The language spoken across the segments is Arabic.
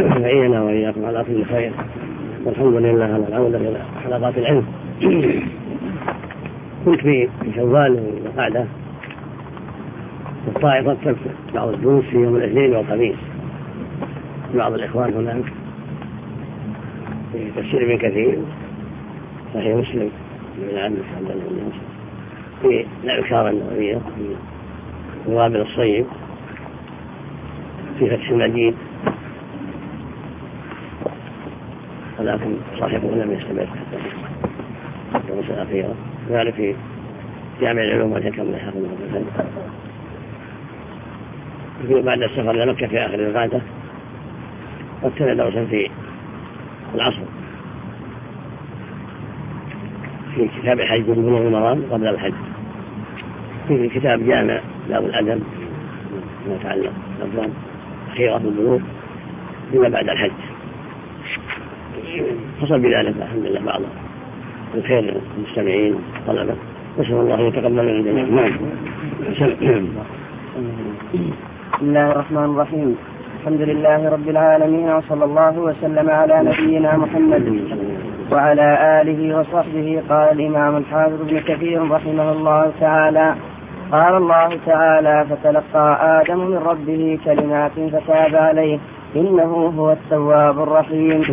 يعيننا وإياكم على كل خير، والحمد لله على العودة إلى حلقات العلم. كنت في شوال وقعدة والطائفة تكتب بعض الدروس في يوم الاثنين والخميس، بعض الإخوان هناك في تفسير ابن كثير صحيح مسلم من عبد الله في الأذكار النووية في وابل الصيب في فتح المجيد، ولكن صاحبه لم يستمر حتى الدروس الأخيرة. ذلك في جامع العلوم والحكم لحافظ الله بعد السفر إلى مكة في آخر الغادة، وابتدى درسا في العصر في كتاب الحج بلوغ المرام قبل الحج، في كتاب جامع باب الأدب ما يتعلق بالأبواب الأخيرة في البلوغ بما بعد الحج. حصل بذلك الحمد لله بعض الخير المستمعين طلبة، نسأل الله أن يتقبل من الجميع. بسم الله الرحمن الرحيم. الحمد لله رب العالمين، وصلى الله وسلم على نبينا محمد وعلى آله وصحبه. قال الإمام الحافظ ابن كثير رحمه الله تعالى: قال الله تعالى: فتلقى آدم من ربه كلمات فتاب عليه إنه هو التواب الرحيم.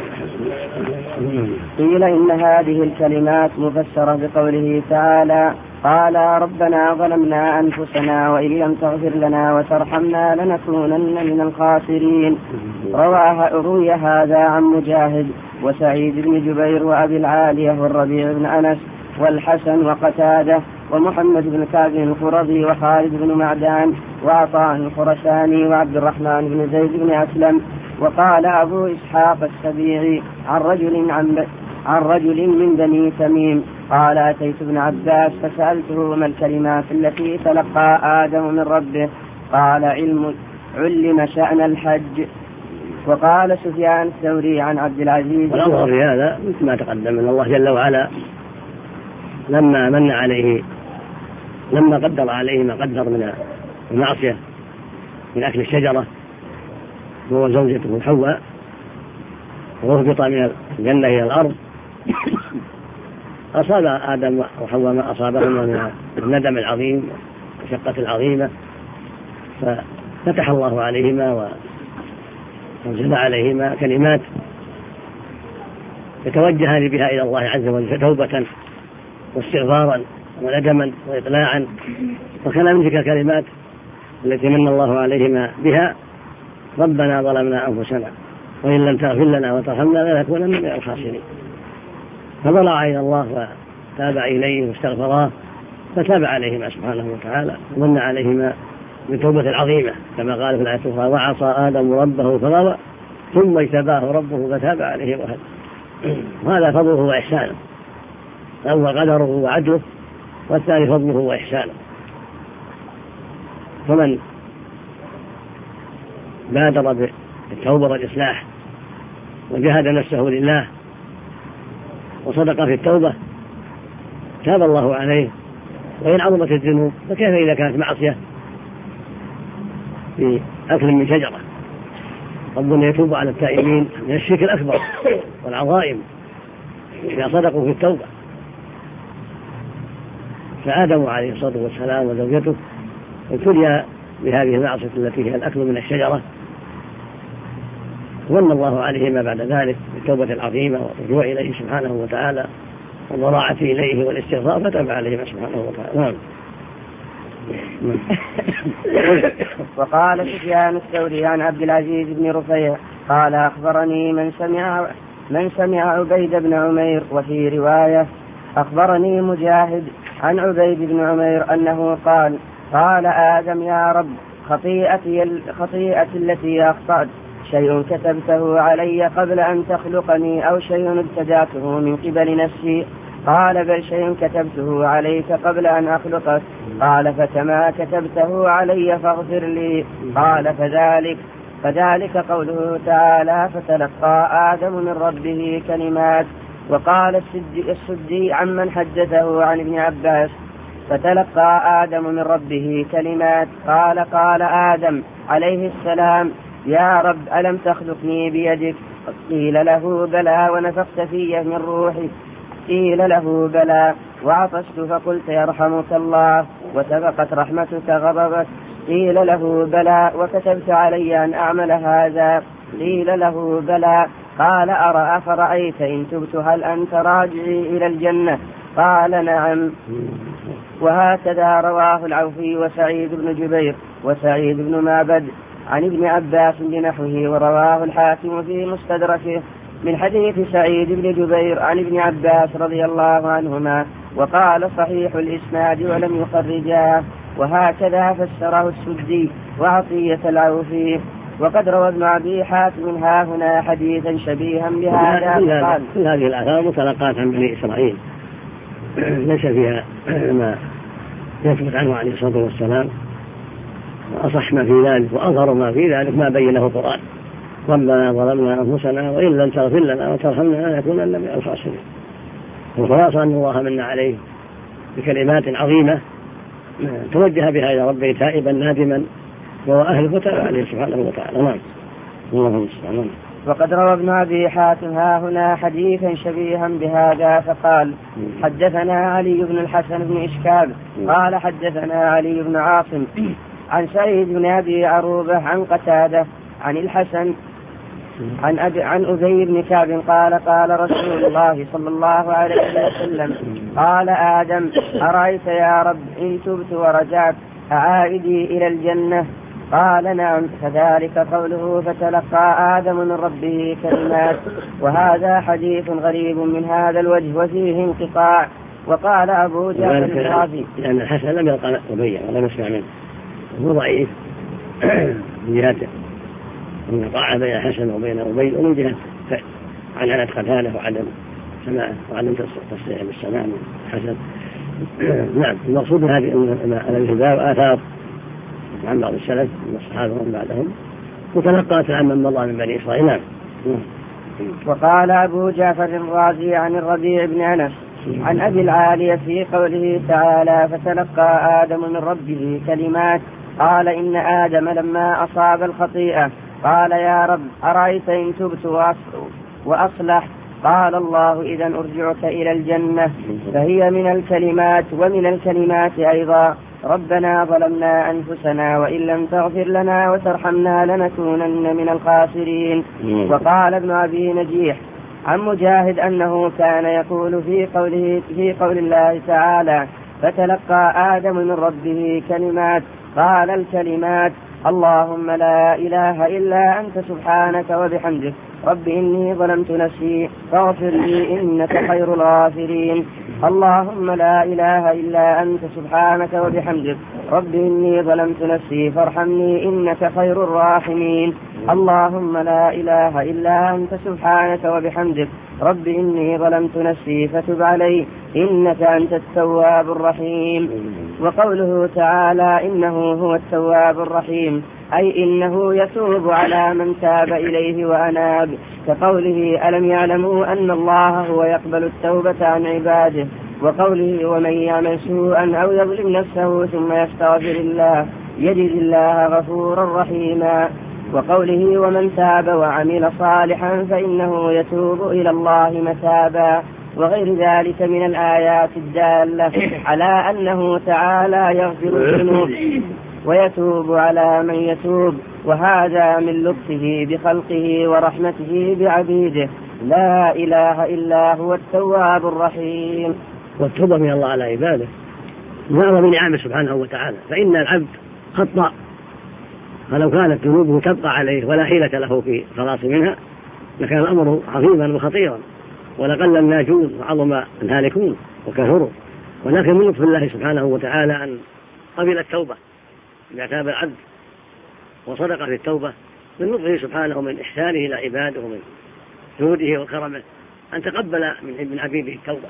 قيل إن هذه الكلمات مفسرة بقوله تعالى: قال ربنا ظلمنا أنفسنا وإن لم تغفر لنا وترحمنا لنكونن من الخاسرين. روي هذا عن مجاهد وسعيد بن جبير وأبي العالية والربيع بن أنس والحسن وقتادة ومحمد بن كعب القرظي وخالد بن معدان وعطاء الخرساني وعبد الرحمن بن زيد بن أسلم. وقال أبو إسحاق السبيعي عن رجل من بني تميم قال: أتيت ابن عباس فسألته ما الكلمات التي تلقى آدم من ربه؟ قال: علم شأن الحج. وقال سفيان الثوري عن عبد العزيز. والأمر في هذا مثل ما تقدم أن الله جل وعلا لما من عليه، لما قدر عليه ما قدر من المعصية من أكل الشجرة هو زوجته حواء، وهبط من الجنة إلى الأرض، أصاب آدم وحواء ما أصابهما من الندم العظيم والشقة العظيمة، ففتح الله عليهما وانزل عليهما كلمات يتوجهان بها إلى الله عز وجل توبة واستغفارا وندما وإطلاعا. وكان من تلك الكلمات التي من الله عليهما بها: ربنا ظلمنا أنفسنا وإن لم تغفر لنا وترحمنا لنكونن من الخاسرين. فضلع إلى الله وتاب إليه واستغفراه فتاب عليهما سبحانه وتعالى ومن عليهما بالتوبة العظيمة كما قال في الآية الأخرى: وعصى آدم ربه فغوى ثم اجتباه ربه فتاب عليه وهدى. وهذا فضله وإحسانه، الأول قدره وعدله، والثاني فضله وإحسانه. فمن بادر بالتوبة والإصلاح وجاهد نفسه لله وصدق في التوبة تاب الله عليه. وإن عظمت الذنوب فكيف إذا كانت معصية في أكل من شجرة؟ ربنا يتوب على التائبين من الشرك الأكبر والعظائم إذا صدقوا في التوبة. فآدم عليه الصلاة والسلام وزوجته ابتلي بهذه المعصية التي هي الأكل من الشجرة، ومن الله عليهما بعد ذلك بالتوبة العظيمة والرجوع إليه سبحانه وتعالى والضراعة إليه والاستغفار فتاب عليهما سبحانه وتعالى. وقال سفيان الثوري عن عبد العزيز بن رفيع قال: أخبرني من سمع عبيد بن عمير. وفي رواية: أخبرني مجاهد عن عبيد بن عمير أنه قال آدم: يا رب، خطيئتي التي أخطأت شيء كتبته علي قبل أن تخلقني أو شيء ابتدعته من قبل نفسي؟ قال: بل شيء كتبته عليك قبل أن أخلقك. قال: فكما كتبته علي فاغفر لي. قال: فذلك قوله تعالى: فتلقى آدم من ربه كلمات. وقال السدي عمن حدثه عن ابن عباس: فتلقى آدم من ربه كلمات. قال آدم عليه السلام: يا رب ألم تخلقني بيدك؟ قيل له بلى ونفخت في من روحي. قيل له بلى وعطشت فقلت يرحمك الله وسبقت رحمتك غضبك. قيل له بلى وكتبت علي أن أعمل هذا. قيل له بلى قال أفرأيت إن تبت هل أنت راجعي إلى الجنة؟ قال نعم. وهكذا رواه العوفي وسعيد بن جبير وسعيد بن معبد عن ابن عباس بنحوه، ورواه الحاكم في مستدركه من حديث سعيد بن جبير عن ابن عباس رضي الله عنهما، وقال صحيح الإسناد ولم يخرجاه. وهكذا فسره السدي وعطية العوفي. وقد روى ابن أبي حاتم هاهنا حديثا شبيها بهذا. قال كل هذه الآثار متلقاة عن بني إسرائيل ليس فيها ما يثبت عنه عليه الصلاة والسلام، وأصح ما في ذلك وأظهر ما في ذلك ما بينه القرآن: ربنا ظلمنا أنفسنا وإن لم تغفر لنا وترحمنا لنكونن من الخاسرين. والخلاصة أن الله من عليه بكلمات عظيمة توجه بها إلى ربه تائبا نادما وهو أهل فتاب عليه سبحانه وتعالى. نعم. اللهم صل على. وقد روى ابن أبي حاتم هاهنا حديثا شبيها بهذا فقال: حدثنا علي بن الحسن بن إشكاب قال حدثنا علي بن عاصم عن سعيد بن أبي عروبة عن قتادة عن الحسن عن أبي بن كعب قال: قال رسول الله صلى الله عليه وسلم: قال آدم: أرأيت يا رب إن تبت ورجعت أعائدي إلى الجنة؟ قال: نعم. فذلك قوله: فتلقى آدم من ربه كلمات. وهذا حديث غريب من هذا الوجه وفيه انقطاع. وقال أبو جعفر الرازي: لأن الحسن لم يلقى أبي ولم يسمع منه، هو ضعيف من جهة انقطاع بين الحسن وبين أبي، ومن جهة عنعنة قتاله وعدم سماعه وعدم تصريح بالسماع من الحسن. نعم. المقصود من هذه الباب آثار عن بعض السلف من الصحابة ومن بعدهم وتلقات عن من مضى من بني إسرائيل. نعم. وقال أبو جعفر الرازي عن الربيع بن أنس عن أبي العالية في قوله تعالى: فتلقى آدم من ربه كلمات. قال: إن آدم لما أصاب الخطيئة قال: يا رب أرأيت إن تبت وأصلح؟ قال الله: إذا أرجعك إلى الجنة. فهي من الكلمات. ومن الكلمات أيضا: ربنا ظلمنا أنفسنا وإن لم تغفر لنا وترحمنا لنكونن من الخاسرين. وقال ابن أبي نجيح عن مجاهد أنه كان يقول في قول الله تعالى: فتلقى آدم من ربه كلمات. قال: الكلمات: اللهم لا إله إلا أنت سبحانك وبحمدك رب إني ظلمت نفسي فاغفر لي إنك خير الغافرين. اللهم لا إله إلا أنت سبحانك وبحمدك رب إني ظلمت نفسي فارحمني إنك خير الراحمين. اللهم لا إله إلا أنت سبحانك وبحمدك رب إني ظلمت نفسي فتب علي إنك أنت التواب الرحيم. وقوله تعالى: إنه هو التواب الرحيم، أي إنه يتوب على من تاب إليه وأناب، كقوله: ألم يعلموا أن الله هو يقبل التوبة عن عباده. وقوله: ومن يعمل سوءا أو يظلم نفسه ثم يستغفر الله يجد الله غفورا رحيما. وقوله: ومن تاب وعمل صالحا فإنه يتوب إلى الله متابا. وغير ذلك من الآيات الدالة على أنه تعالى يغفر الذنوب ويتوب على من يتوب، وهذا من لطفه بخلقه ورحمته بعبيده. لا إله إلا هو التواب الرحيم. والتوبة من الله على عباده من أعظم نعمه سبحانه وتعالى، فإن العبد خطأ، فلو كانت ذنوبه تبقى عليه ولا حيلة له في خلاص منها لكان الأمر عظيما وخطيرا، ولقل الناجون وعظم الهالكون وكثروا. ولكن من لطف الله سبحانه وتعالى أن قبل التوبة إذا تاب العبد وصدق في التوبة، من لطفه سبحانه ومن إحسانه إلى عباده ومن جوده وكرمه أن تقبل من عبيده التوبة.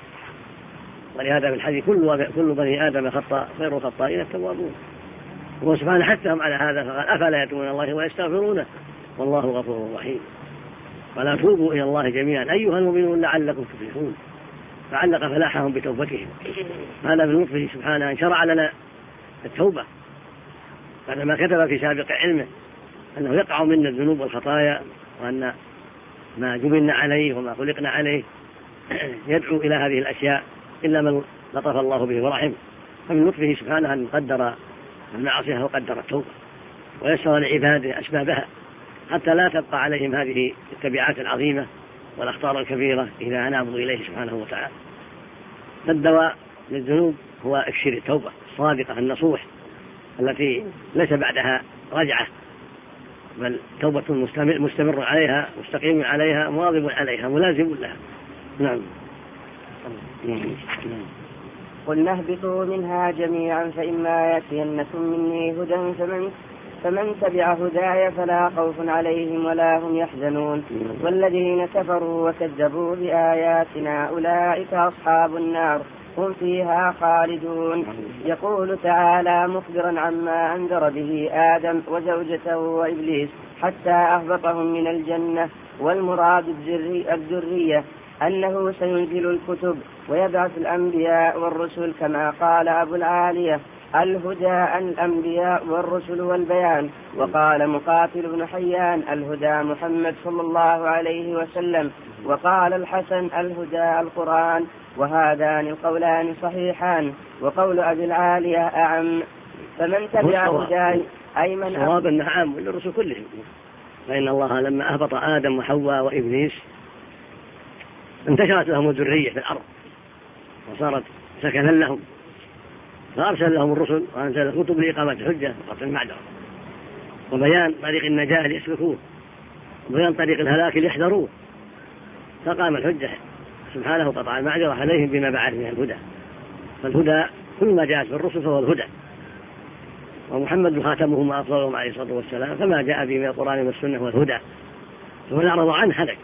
ولهذا في الحديث: كل بني آدم خطاء خير الخطائين التوابون. هو سبحانه حثهم على هذا فقال: أفلا يتوبون الله ويستغفرونه والله غفور رحيم. ولا توبوا إلى الله جميعا أيها المؤمنون لعلكم تفلحون، فعلق فلاحهم بتوبتهم. هذا من لطفه سبحانه أن شرع لنا التوبة بعدما كتب في سابق علمه أنه يقع منا الذنوب والخطايا، وأن ما جبلنا عليه وما خلقنا عليه يدعو إلى هذه الأشياء إلا من لطف الله به ورحم. فمن لطفه سبحانه أن قدر المعصية وقدر التوبة ويسر لعباده أسبابها حتى لا تبقى عليهم هذه التبعات العظيمة والأخطار الكبيرة إذا أنابوا إليه سبحانه وتعالى. فالدواء للذنوب هو إكسير التوبة الصادقة النصوح التي ليس بعدها رجعة، بل توبة مستمر عليها مستقيم عليها مواظب عليها ملازم لها. نعم. قلنا اهبطوا منها جميعا فإما يأتينكم مني هدى فمن تبع هداي فلا خوف عليهم ولا هم يحزنون والذين كفروا وكذبوا بآياتنا أولئك أصحاب النار هم فيها خالدون. يقول تعالى مخبرا عما أنذر به آدم وزوجته وإبليس حتى أهبطهم من الجنة، والمراد الذرية أنه سينزل الكتب ويبعث الأنبياء والرسل كما قال أبو العالية الهدى الأنبياء والرسل والبيان. وقال مقاتل بن حيان الهدى محمد صلى الله عليه وسلم. وقال الحسن الهدى القرآن. وهذان القولان صحيحان، وقول أبي العالية أعم. فمن تبع هداي أي من صواب أنه عام للرسل كلهم، فإن الله لما أهبط آدم وحواء وإبليس انتشرت لهم الذرية في الأرض وصارت سكنا لهم، فأرسل لهم الرسل وأنزل الكتب لإقامة الحجة وقطع المعذرة وبيان طريق النجاة ليسلكوه وبيان طريق الهلاك ليحذروه، فقام الحجة سبحانه وقطع المعذرة عليهم بما بعث من الهدى. فالهدى كل ما جاءت بالرسل فهو الهدى، ومحمد خاتمهم وأفضلهم عليه الصلاة والسلام فما جاء به من القرآن والسنة هو الهدى، فمن أعرض عنه هلك.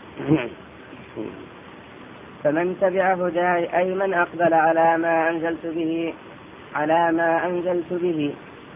فمن تبع هداي أي من أقبل على ما أنزلت به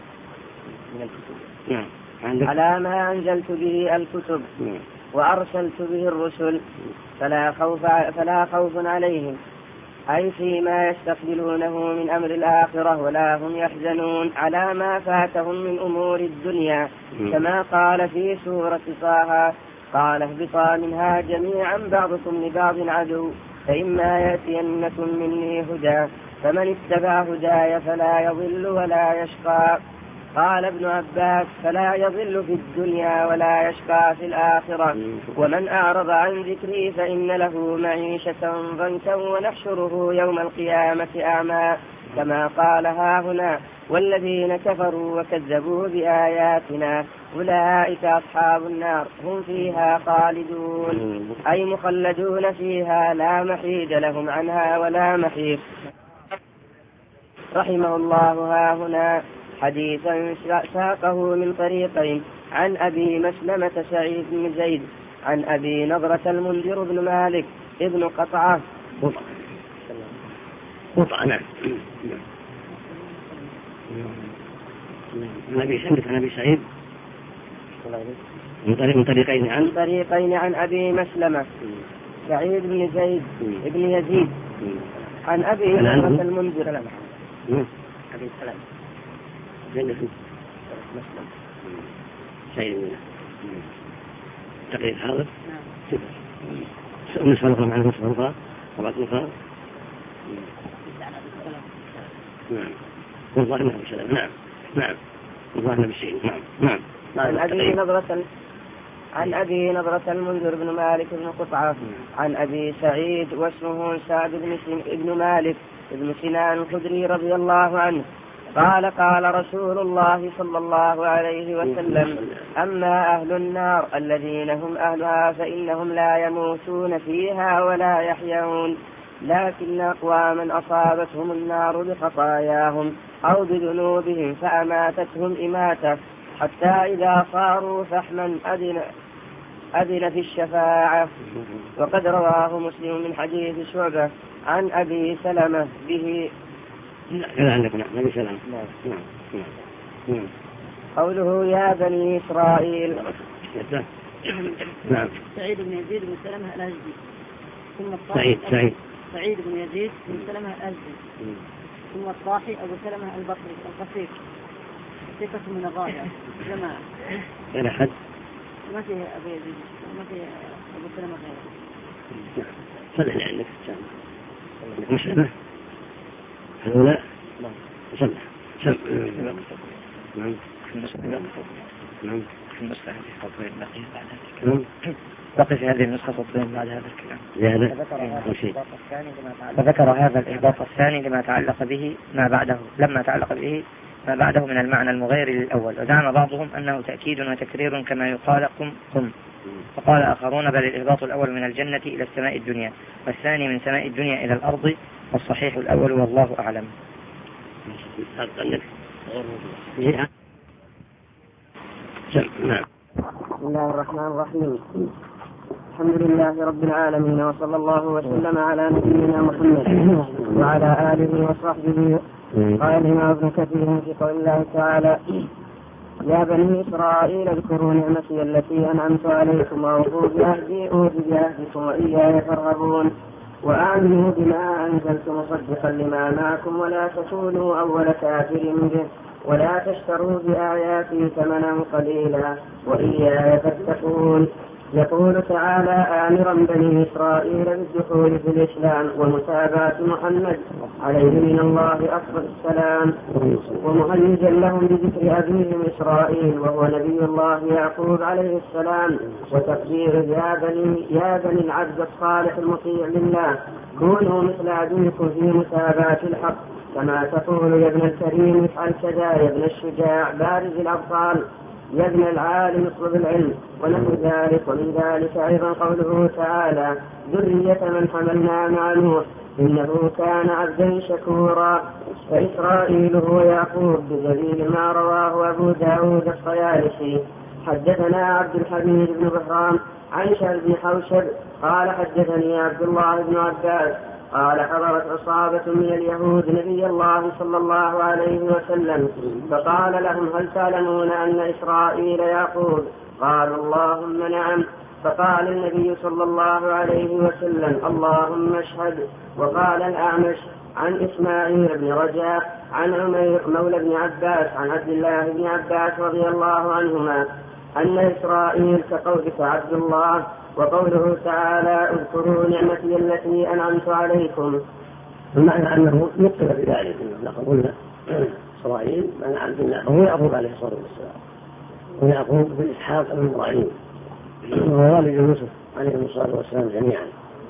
على ما أنزلت به الكتب وأرسلت به الرسل فلا خوف عليهم أي فيما يستقبلونه من أمر الآخرة ولا هم يحزنون على ما فاتهم من أمور الدنيا، كما قال في سورة طه قال اهبطا منها جميعا بعضكم لبعض عدو فإما يأتينكم مني هدى فمن اتبع هداي فلا يضل ولا يشقى. قال ابن عباس فلا يضل في الدنيا ولا يشقى في الآخرة. ومن أعرض عن ذكري فإن له معيشة ضنكا ونحشره يوم القيامة أعمى، كما قال هاهنا والذين كفروا وكذبوا بآياتنا أولئك أصحاب النار هم فيها خالدون أي مخلدون فيها لا محيد لهم عنها ولا محيص. رحمه الله هاهنا حديثا ساقه من طريقين عن أبي مسلمة سعيد بن زيد عن أبي نضرة المنذر بن مالك ابن قطعة نعم نبي سعيد من طريقين عن أبي مسلمة سعيد بن زيد ابن يزيد عن أبي نضرة المنذر أبي سلام سعيد تقريب هذا نصف الأخرى مع نصف الأخرى طبعا الأخرى نعم والله نعم سلام نعم والله نبي سعيد نعم عن أبي نضرة المنذر بن مالك بن قطعة عن أبي سعيد واسمه سعد بن مالك بن سنان الخدري رضي الله عنه قال قال رسول الله صلى الله عليه وسلم أما أهل النار الذين هم أهلها فإنهم لا يموتون فيها ولا يحيون، لكن أقواما أصابتهم النار بخطاياهم أو بذنوبهم فأماتتهم إماتة حتى إذا صاروا فحما أذن في الشفاعة. وقد رواه مسلم من حديث شعبة عن أبي سلمة به قوله يا بني إسرائيل. سعيد بن يزيد بن سلمة الأزدي ثم سعيد بن يزيد بن سلمة الأزدي ثم الطاحي أبو سلمة البصري القصير في قسم من الرابع جماعة غير أحد ما في أبو يزيد ما في أبو سلمة غيره. صلح لي عندك مسلمة هؤلاء صلح نعم نعم في النسخة هذه فضلين بقي بعد هذا الكلام. بقي في هذه النسخة فضلين بعد هذا الكلام. فذكر هذا الإهباط الثاني لما تعلق به ما بعده لما تعلق به ما بعده من المعنى المغير للأول. وزعم بعضهم أنه تأكيد وتكرير كما يقال قم. فقال آخرون بل الإهباط الأول من الجنة إلى السماء الدنيا والثاني من سماء الدنيا إلى الأرض والصحيح الأول والله أعلم. بسم الله الرحمن الرحيم. الحمد لله رب العالمين وصلى الله وسلم على نبينا محمد وعلى آله وصحبه. قال الإمام ابن كثير في قول الله تعالى يا بني إسرائيل اذكروا نعمتي التي أنعمت عليكم وأوفوا بعهدي أوف بعهدكم وإياي فارهبون وآمنوا بما أنزلت مصدقا لما معكم ولا تكونوا أول كافر به ولا تشتروا بآياتي ثمنا قليلا وإياي فاتقون. يقول تعالى آمرا بني إسرائيل بالدخول في الإسلام ومتابعة محمد عليه من الله أفضل السلام ومهيجا لهم بذكر أبيهم إسرائيل وهو نبي الله يعقوب عليه السلام وتقدير يا بني العبد الصالح المطيع لله كونوا مثل أبيكم في متابعة الحق كما تقول يا ابن الكريم افعل كذا يا ابن الشجاع بارز الأبطال يا ابن العالم اطلب العلم ونحو ذلك. ومن ذلك أيضا قوله تعالى ذرية من حملنا مع نوح إنه كان عبدا شكورا. فإسرائيل هو يعقوب بدليل ما رواه أبو داود الطيالسي. حدثنا عبد الحميد بن بهرام عن شهر بن حوشب قال حدثني عبد الله بن عباس قال حضرت عصابة من اليهود نبي الله صلى الله عليه وسلم فقال لهم هل تعلمون أن إسرائيل يعقوب؟ قالوا اللهم نعم. فقال النبي صلى الله عليه وسلم اللهم اشهد. وقال الأعمش عن إسماعيل بن رجاء عن عمير مولى بن عباس عن عبد الله بن عباس رضي الله عنهما أن إسرائيل كقولك عبد الله. وقوله تعالى اذكروا نعمتي التي أنعمت عليكم المعنى أنه نقصد بذلك لقد قلنا إسرائيل من عبد الله هو يعقوب عليه الصلاة والسلام ويعقوب بن إسحاق بن إبراهيم ووالد يوسف عليه الصلاة والسلام جميعا.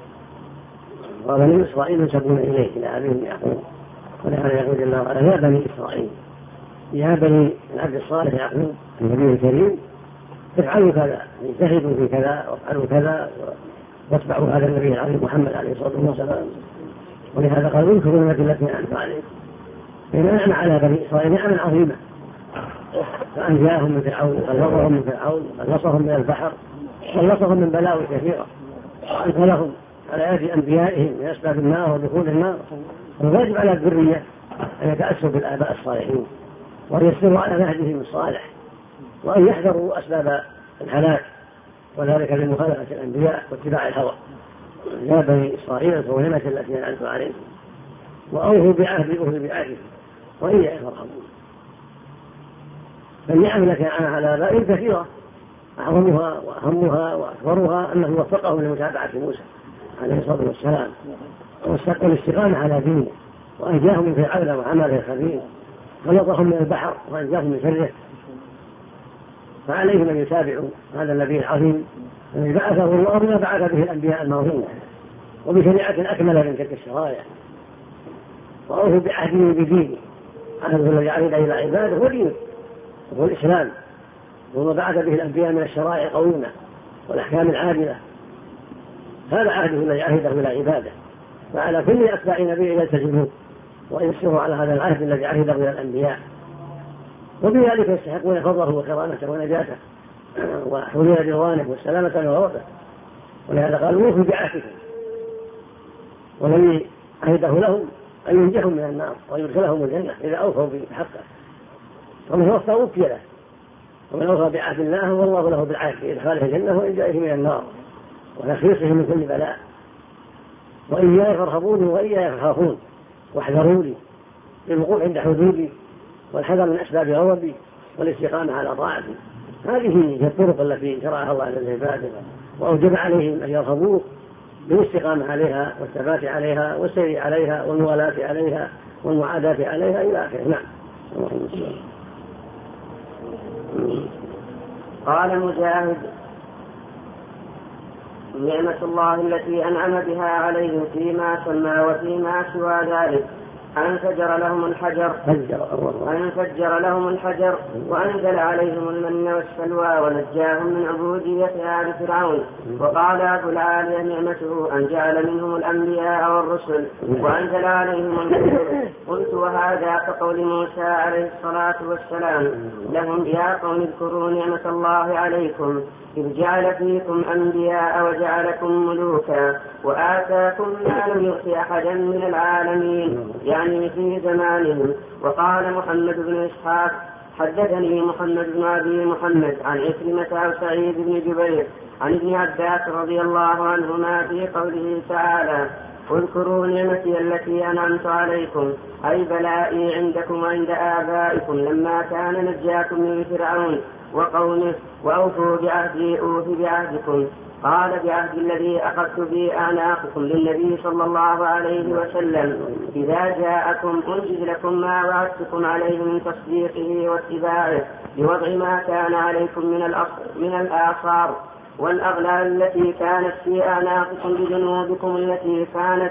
وبني إسرائيل ينسبون إليه إلى أبيهم يعقوب ولهذا يقول الله تعالى يا بني إسرائيل يا بني العبد الصالح يعقوب النبي الكريم افعلوا كذا اجتهدوا في كذا وافعلوا كذا واتبعوا هذا النبي العظيم محمد عليه الصلاة والسلام. ولهذا قال اذكروا نعمتي التي أنعمت عليكم فإن على بني إسرائيل نعما عظيمة فأنجاهم من فرعون خلصهم من فرعون خلصهم من البحر خلصهم من بلاوي كثيرة وأنزلهم على يد أنبيائهم من أسباب النار ودخول النار. ويجب على الذرية أن يتأسوا بالآباء الصالحين ويسيروا على نهجهم الصالح وأن يحذروا أسباب الهلاك وذلك بمخالفة الأنبياء واتباع الهوى. يا بني إسرائيل اذكروا نعمتي التي أنعمت عليكم وأوفوا بعهدي أوف بعهدكم وإياي فارهبون. فالنعم التي أنعم على آبائهم كثيرة أعظمها وأهمها وأكبرها أنه وفقهم لمتابعة موسى عليه الصلاة والسلام والاستقامة على دينه وأنجاهم من فرعون وعمله الخبيث خلصهم من البحر وأنجاهم من شره. فعليهم أن يتابعوا هذا النبي العظيم الذي بعثه الله ما بعث به الأنبياء الماضين وبشريعة أكمل من تلك الشرائع وأوفوا بعهده بدينه. عهده الذي عهد إلى عباده هو دينه وهو الإسلام وما بعث به الأنبياء من الشرائع قويمة والأحكام العادلة. هذا عهده الذي عهده إلى عباده فعلى كل أتباع نبي يلتزموا ويسروا على هذا العهد الذي عهده إلى الأنبياء وبذلك يستحقون فضله وكرامته ونجاته وحلول رضوانه والسلامة من غضبه. ولهذا قال وفوا بعهدكم والذي عهده لهم أن ينجحهم من النار ويدخلهم الجنة إذا أوفوا بحقه. ومن وفى وفي له ومن أوفى بعهد الله والله له بالعهد بإدخاله الجنة وإنجائه من النار وتخليصه من كل بلاء. وإياي فارهبوني وإياي فخافون واحذروني للوقوف عند حدودي والحذر من أسباب غضبي والاستقامة على طاعته. هذه هي الطرق التي شرعها الله للعباد وأوجب عليهم أن يرغبوه بالاستقامة عليها والثبات عليها والسير عليها والموالاة عليها والمعاداة عليها إلى آخره. نعم. قال مجاهد: نعمة الله التي أنعم بها عليهم فيما سمى وفيما سوى ذلك أن فجر لهم الحجر وأنزل عليهم المن والسلوى ونجاهم من عبودية آل فرعون. وقال أبو العالية: نعمته أن جعل منهم الأنبياء والرسل وأنزل عليهم الكتب. قلت: وهذا كقول موسى عليه الصلاة والسلام لهم: يا قوم اذكروا نعمة الله عليكم إذ جعل فيكم أنبياء وجعلكم ملوكا وآتاكم ما لم يؤت أحدا من العالمين، يعني في زمانهم. وقال محمد بن إسحاق: حدثني محمد بن أبي محمد عن عكرمة أو سعيد بن جبير عن ابن عباس رضي الله عنهما في قوله تعالى: اذكروا نعمتي التي أنعمت عليكم، أي بلائي عندكم وعند آبائكم لما كان نجاكم من فرعون وقومه، وأوفوا بعهدي أوف بعهدكم. قال: بعهد الذي أخذت به أعناقكم للنبي صلى الله عليه وسلم إذا جاءكم أنجز لكم ما وعدتكم عليه من تصديقه واتباعه بوضع ما كان عليكم من الآثار والأغلال التي كانت في أعناقكم بذنوبكم التي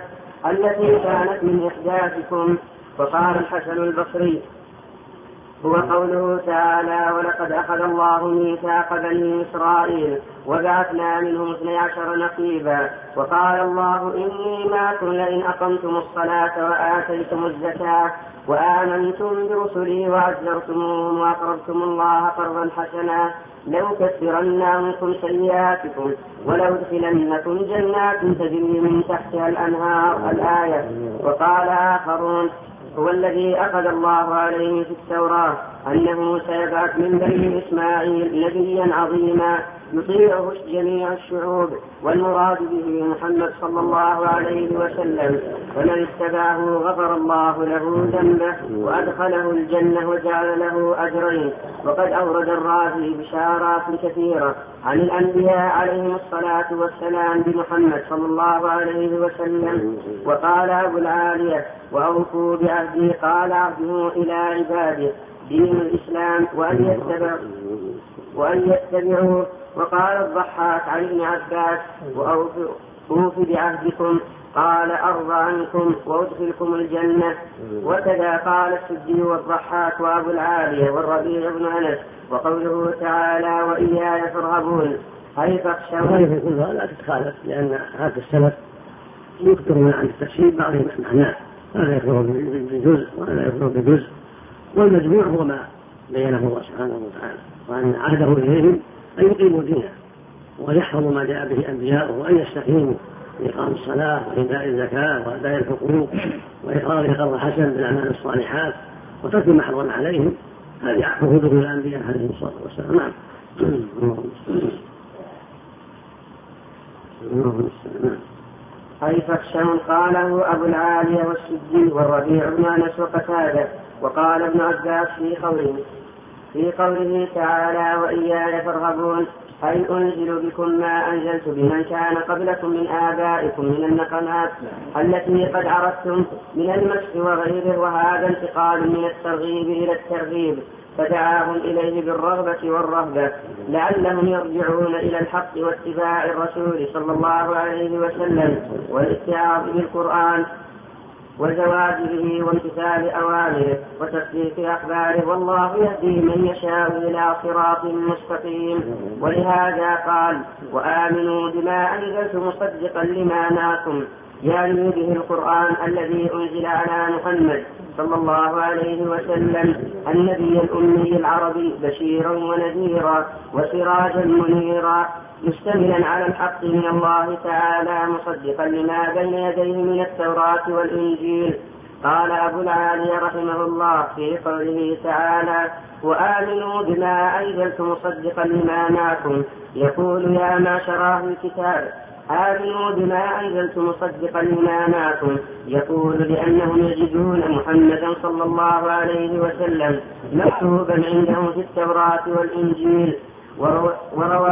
كانت من إحداثكم. وقال الحسن البصري: هو قوله تعالى: ولقد أخذ الله ميثاق بني إسرائيل وبعثنا منهم 12 نقيبا. وقال الله: إني معكم لئن أقمتم الصلاة وآتيتم الزكاة وآمنتم برسلي وعزرتموهم وأقرضتم الله قرضا حسنا لأكفرن عنكم سيئاتكم ولأدخلنكم جنات تجري من تحتها الأنهار. الآية. وقال آخرون: هو الذي أخذ الله عليه في التوراة أنه سيبعث من بني إسماعيل نبيا عظيما يطيعه جميع الشعوب، والمراد به محمد صلى الله عليه وسلم، ومن اتبعه غفر الله له ذنبه وأدخله الجنة وجعل له أجرين. وقد أورد الرازي بشارات كثيرة عن الأنبياء عليهم الصلاة والسلام بمحمد صلى الله عليه وسلم. وقال أبو العالية: وأوفوا بعهدي، قال عهده إلى عباده دين الإسلام وأن يتبعوه. وقال الضحاك عن ابن عباس: وأوفوا بعهدكم، قال أرضى عنكم وأدخلكم الجنة. وكذا قال السدي والضحاك وأبو العالية والربيع بن أنس. وقوله تعالى: وإياي فارهبون، أي فاخشون. كلها لا تتخالف، لأن هذا السلف يكثر عن التفسير بعضهم معناه، هذا يكثر بجزء وهذا يكثر بجزء، والمجموع هو ما بينه الله سبحانه وتعالى، وأن عهده إليهم أن يقيموا دينه ويحفظوا ما جاء به أنبياؤه وأن يستقيموا بإقام الصلاة وإيتاء الزكاة وأداء الحقوق وإقرار قرض حسن بالأعمال الصالحات وترك ما حرم عليهم. هذه حدود الأنبياء عليهم الصلاة والسلام. نعم. أي فاخشون، قاله أبو العالية والسدي والربيع بن أنس وقتادة. وقال ابن عباس في قوله تعالى: وإياي فارهبون، أي أنزل بكم ما أنزلت بمن كان قبلكم من آبائكم من النقمات التي قد عرفتم من المسح وغيره. وهذا انتقال من الترغيب إلى الترغيب، فدعاهم إليه بالرغبة والرهبة لعلهم يرجعون إلى الحق واتباع الرسول صلى الله عليه وسلم والاستعاذ بالقرآن وزواجه وامتثال أوامره وتصديق أخباره، والله يهدي من يشاء إلى صراط مستقيم. ولهذا قال: وآمنوا بما أنزلت مصدقا لما معكم، يعني به القرآن الذي أنزل على محمد صلى الله عليه وسلم النبي الأمي العربي بشيرا ونذيرا وسراجا منيرا مشتملا على الحق من الله تعالى مصدقا لما بين يديه من التوراة والإنجيل. قال أبو العالية رحمه الله في قوله تعالى: وآمنوا بما أنزلت مصدقا لما معكم، يقول: يا معشر أهل الكتاب آمنوا بما أنزلت مصدقا لما معكم يقول لأنهم يجدون محمدا صلى الله عليه وسلم مكتوبا عندهم في التوراة والإنجيل. وروي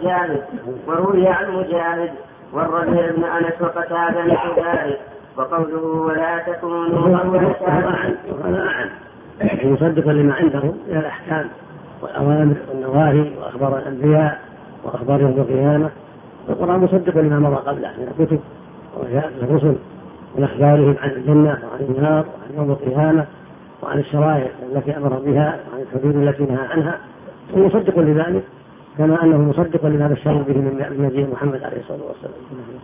عن مجاهد والربيع بن أنس وقتادة مثل ذلك. وقوله ولا تكونوا أول شاهد مصدقا لما عندهم من الأحكام والأوامر والنواهي وأخبار الأنبياء وأخبار يوم القيامة. القرآن مصدق لما مر قبله من الكتب وجاء الرسل من أخبارهم عن الجنة وعن النار وعن يوم القيامة وعن الشرائع التي أمر بها وعن الحدود التي نهى عنها. ومصدق لذلك كما أنه مصدق لما بشر به من نبي محمد عليه الصلاة والسلام.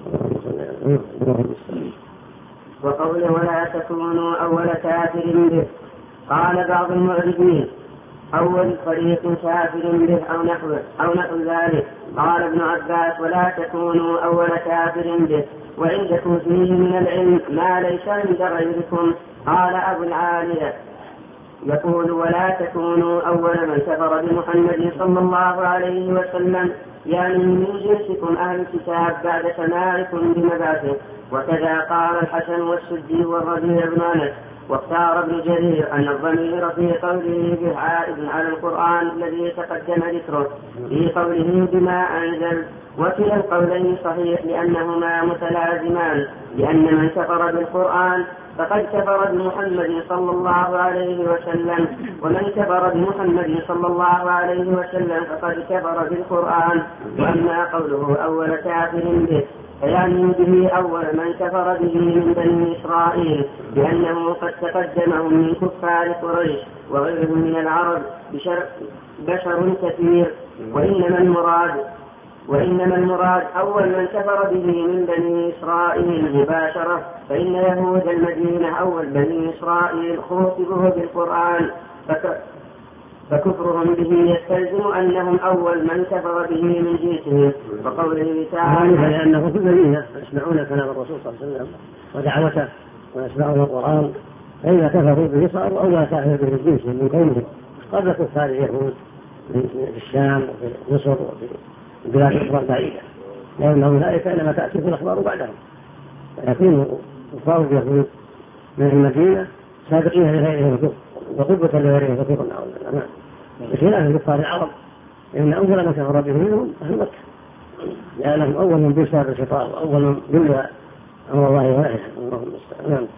وقوله ولا تكونوا أول كافر به. قال بعض المعربين أول فريق كافر به أو نحو ذلك. قال ابن عباس ولا تكونوا أول كافر به وعندكم فيه من العلم ما ليس عند غيركم. قال أبو العالية يقول ولا تكونوا أول من كفر بمحمد صلى الله عليه وسلم يعني من جنسكم أهل الكتاب بعد سماعكم بمبعثه. وكذا قال الحسن والسدي والربيع بن أنس. واختار ابن جرير أن الضمير في قوله به عائد على القرآن الذي تقدم ذكره في قوله بما أنزل. وكلا القولين صحيح لأنهما متلازمان لأن من كفر بالقرآن فقد كفر بمحمد صلى الله عليه وسلم ومن كفر بمحمد صلى الله عليه وسلم فقد كفر بالقرآن. وأما قوله أول كافر به فيعني به أول من كفر به من بني إسرائيل لأنه قد تقدمهم من كفار قريش وغيرهم من العرب بشر كثير. وإنما المراد أول من كفر به من بني إسرائيل مباشرة فإن يهود المدينة أول بني إسرائيل خوطبوه بالقرآن فكفرهم به يستلزم أنهم أول من كفر به من جنسهم. وقوله تعالى لأنه في المدينة يسمعون كلام الرسول صلى الله عليه وسلم ودعوته ويسمعون القرآن فإذا كفروا به صاروا أول كافر به من جنسهم من قومهم قبل كفار اليهود في الشام وفي مصر وفي البلاد الأخرى البعيدة لأنهم أولئك إنما تأتي في الأخبار بعدهم فيكون كفار اليهود من المدينة سابقين لغيرهم الكفر وقدوة لغيرهم الكفر بخلاف كفار العرب إن أول من كفر به منهم أهل مكة لأنهم أول من بشر الخطاب وأول من بلغ أمر الله وحيه. اللهم المستعان.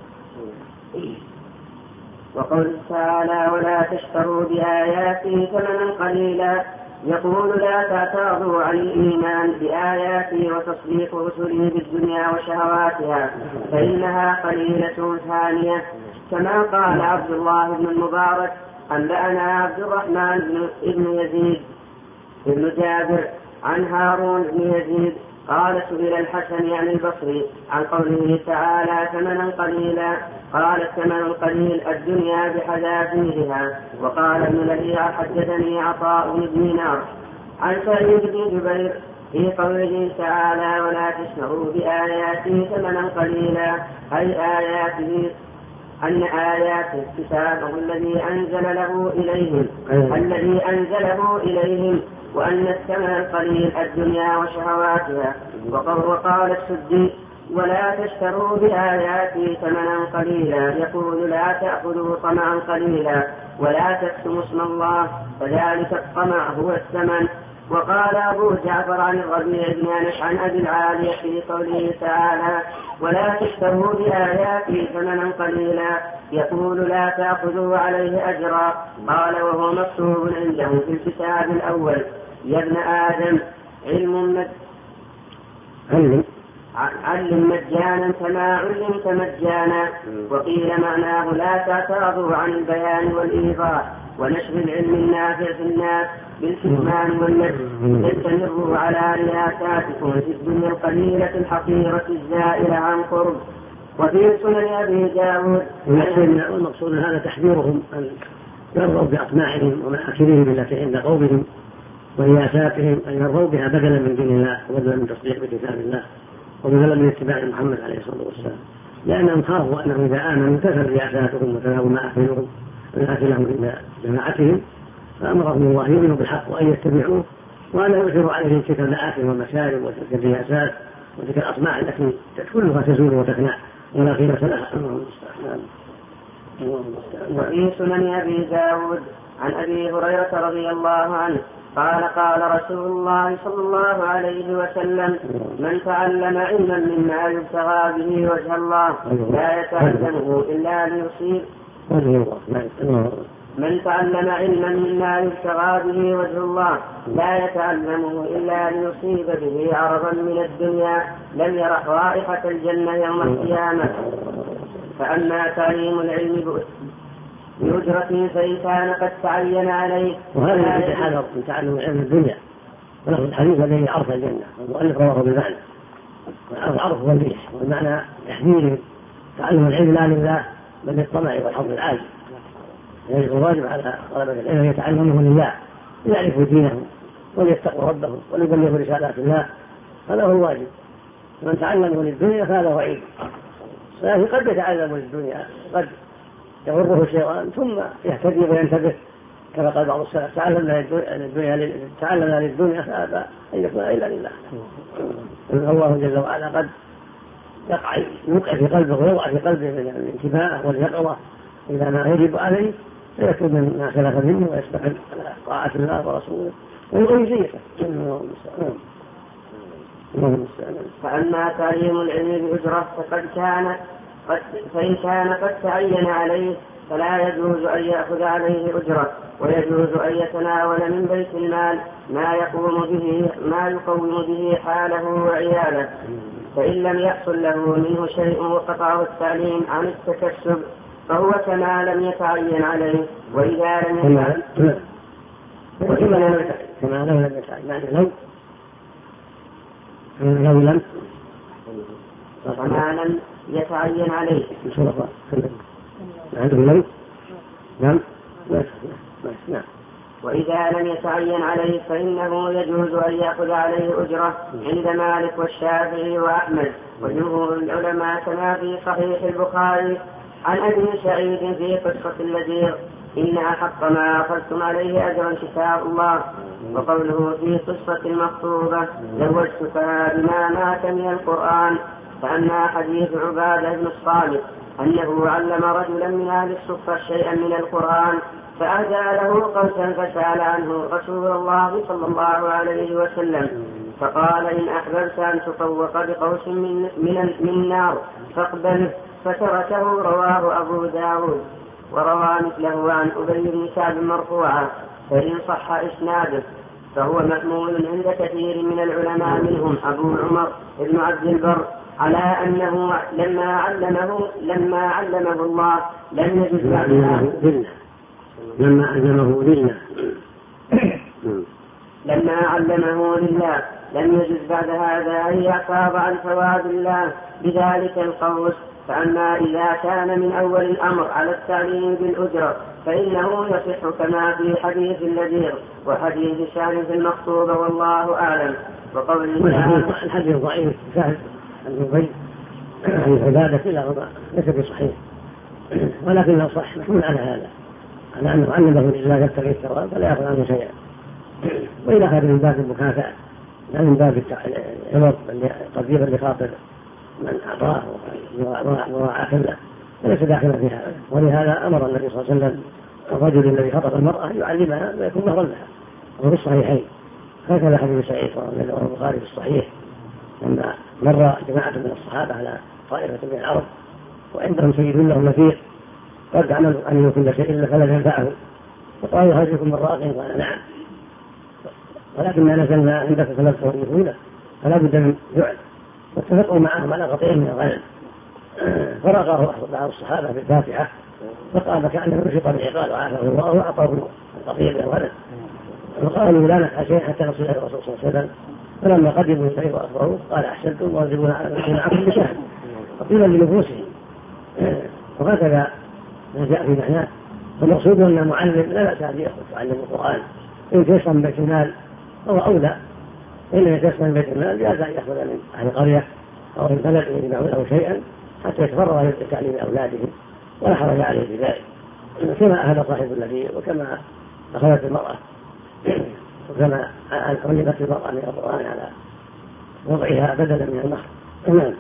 وقوله تعالى ولا تشتروا بآياتي ثمنا قليلا يقول لا تعترضوا عن الإيمان بآياتي وتصديق رسله بالدنيا وشهواتها فإنها قليلة ثانية. كما قال عبد الله بن المبارك أنبأنا عبد الرحمن بن يزيد بن جابر عن هارون بن يزيد قال سئل الحسن يعني البصري عن قوله تعالى ثمنا قليلا قال الثمن القليل الدنيا بحذافيرها. وقال ابن لهيعة حدثني عطاء بن دينار عن سعيد بن جبير في قوله تعالى ولا تشتروا بآياتي ثمنا قليلا أي آياته أن آياته كتابه الذي أنزله إليهم وأن الثمن القليل الدنيا وشهواتها. وقال السدي ولا تشتروا بآياتي ثمنا قليلا يقول لا تأخذوا طمعا قليلا ولا تكتموا اسم الله فذلك الطمع هو الثمن. وقال أبو جعفر عن الربيع بن أنس عن أبي العالية في قوله تعالى ولا تشتروا بآياتي ثمنا قليلا يقول لا تأخذوا عليه أجرا. قال وهو مكتوب عندهم في الكتاب الأول يا ابن آدم علم مجانا كما علمت مجانا. وقيل معناه لا تعترضوا عن البيان والإيضاح ونشر العلم النافع في الناس بالكتمان والنشر تستمروا على رياساتكم في الدنيا القليلة الحقيرة الزائلة عن قرب. وفي سنن أبي داود المقصود هذا تحذيرهم أن يرضوا بأطماعهم ومآكلهم التي عند قومهم ورياساتهم أن يرضوا بها بدلا من دين الله وبدلا من تصديق بكتاب الله وبدلا من اتباع محمد عليه الصلاة والسلام لأنهم خافوا أنهم إذا آمنوا تكثر رياساتهم وتناول مآكلهم عند جماعتهم فأمرهم الله يؤمنوا بالحق وأن يتبعوه وأنا يؤثر عليه تلك المآكل والمشارب وتلك الرياسات وتلك الأطماع التي كلها تزول وتفنى ولا قيمة لها. وفي سنن أبي داود عن أبي هريرة رضي الله عنه قال قال رسول الله صلى الله عليه وسلم من تعلم علما مما يبتغى به وجه الله لا يتعلمه إلا ليصيب من تعلم علما مما يبتغى به وجه الله لا يتعلمه إلا ليصيب به عرضا من الدنيا لم يرح رائحة الجنة يوم القيامة. فأما تعليم العلم بأجرة فإن كان قد تعين عليه. وهذا يتحذر من تعلم العلم الدنيا، ولكن الحديث الذي عرف الجنة والمؤلف رواه بالمعنى، والعرف هو الريح، والمعنى تحذير تعلم العلم لا لله بل للطمع والحظ العاجل. يعني الواجب على طلبة العلم يتعلمه لله ليعرفوا دينهم وليتقوا ربهم وليبلغوا رسالات الله، هذا هو الواجب. من تعلمه للدنيا فهذا وعيد، لكن قد يتعلم للدنيا قد يغره الشيطان ثم يهتدي وينتبه، كما قال بعض السلف تعلمنا للدنيا فأبى أن يكون إلا لله. الله جل وعلا قد يوقع في قلبه ويوقع في قلبه من الانتباه واليقظة إلى ما يجب عليه، فيكون ما خلف منه ويستقل على طاعة الله ورسوله ويزيده. فأما تعليم العلم بأجرة فإن كان قد تعين عليه فلا يجوز أن يأخذ عليه أجرة، ويجوز أن يتناول من بيت المال ما يقوم به حاله وعياله، فإن لم يحصل له منه شيء وقطعه التعليم عن التكسب فهو كما لم يتعين عليه. وإذا لم يتعين عليه وإذا لم يتعين عليه فإنه يجوز أن يأخذ عليه أجرة عند مالك والشافعي وأحمد وجمهور العلماء، كما في صحيح البخاري عن أبي سعيد في قصة اللذيذ إن أحق ما أخذتم عليه أجرا كتاب الله. وقوله في قصة المخطوبة زوجتها بما مات من القرآن. فأما حديث عبادة بن الصامت أنه علم رجلا من أهل الصفة شيئا من القرآن فأهدى له قوسا فسأل عنه رسول الله صلى الله عليه وسلم فقال إن أحببت أن تطوق بقوس من نار فاقبله، فتركه. رواه أبو داود. وروى مثله عن أبي بن كعب مرفوعا، فإن صح إسناده فهو محمول عند كثير من العلماء منهم أبو عمر بن عبد البر على أنه لما علمه الله لم يجد بعدها لما علمه لله لم يجد بعد هذا أن يعتاض عن ثواب الله بذلك القوس. فأما إذا كان من أول الأمر على التعليم بالأجرة فإنه يصح كما في حديث اللذيذ وحديث شان في المخطوبة، والله أعلم. وقول الحديث ضعيف سهل النبي عن عبادة إلى رضا ليس بصحيح، ولكنه صح محمول على هذا، على أنه علمه لله يبتغي الثواب فلا يأخذ عنه شيئا، وإلى آخر من باب المكافأة لا من باب العوض تطبيقا لخاطر من أعطاه وراعاه له، فليس داخلا في هذا. ولهذا أمر النبي صلى الله عليه وسلم الرجل الذي خطب المرأة يعلمها ويكون مهرا لها، وفي الصحيحين هكذا حديث سعيد رواه البخاري في الصحيح لما مر جماعة من الصحابة على طائفة من العرب وعندهم سيد لهم نفير قد عملوا أن كل شيء إلا فلم ينفعه، فقالوا هل يكون مرات؟ قال نعم، ولكننا نزلنا عندك فلبسه النفولة فلا بد من فعل، واتفقوا معهم على قطيع من الغنم، فرقاه بعض الصحابة في الفاتحة فقال كأنه نشط بالعقال وعافه الله وأعطاه القطيع من الغنم، وقالوا لا نفعل شيء حتى نصل إلى الرسول صلى الله عليه وسلم. فلما قدموا إليه وأخبروه قال أحسنتم واجبون عنكم بشهر قيلا لنفوسهم. وهكذا ما جاء في معناه. فالمقصود أن المعلم لا بأس أن يعلم القرآن إن تيسر من بيت المال فهو أولى، إن لم يتيسر من بيت المال جاز أن يأخذ من أهل القرية أو من بلد يجمعون له شيئا حتى يتفرغ لتعليم أولادهم ولا حرج عليه بذلك، كما أهل صاحب النبي وكما أخذت المرأة كما علقت المرأة من القرآن على وضعها بدلا من المهر. نعم.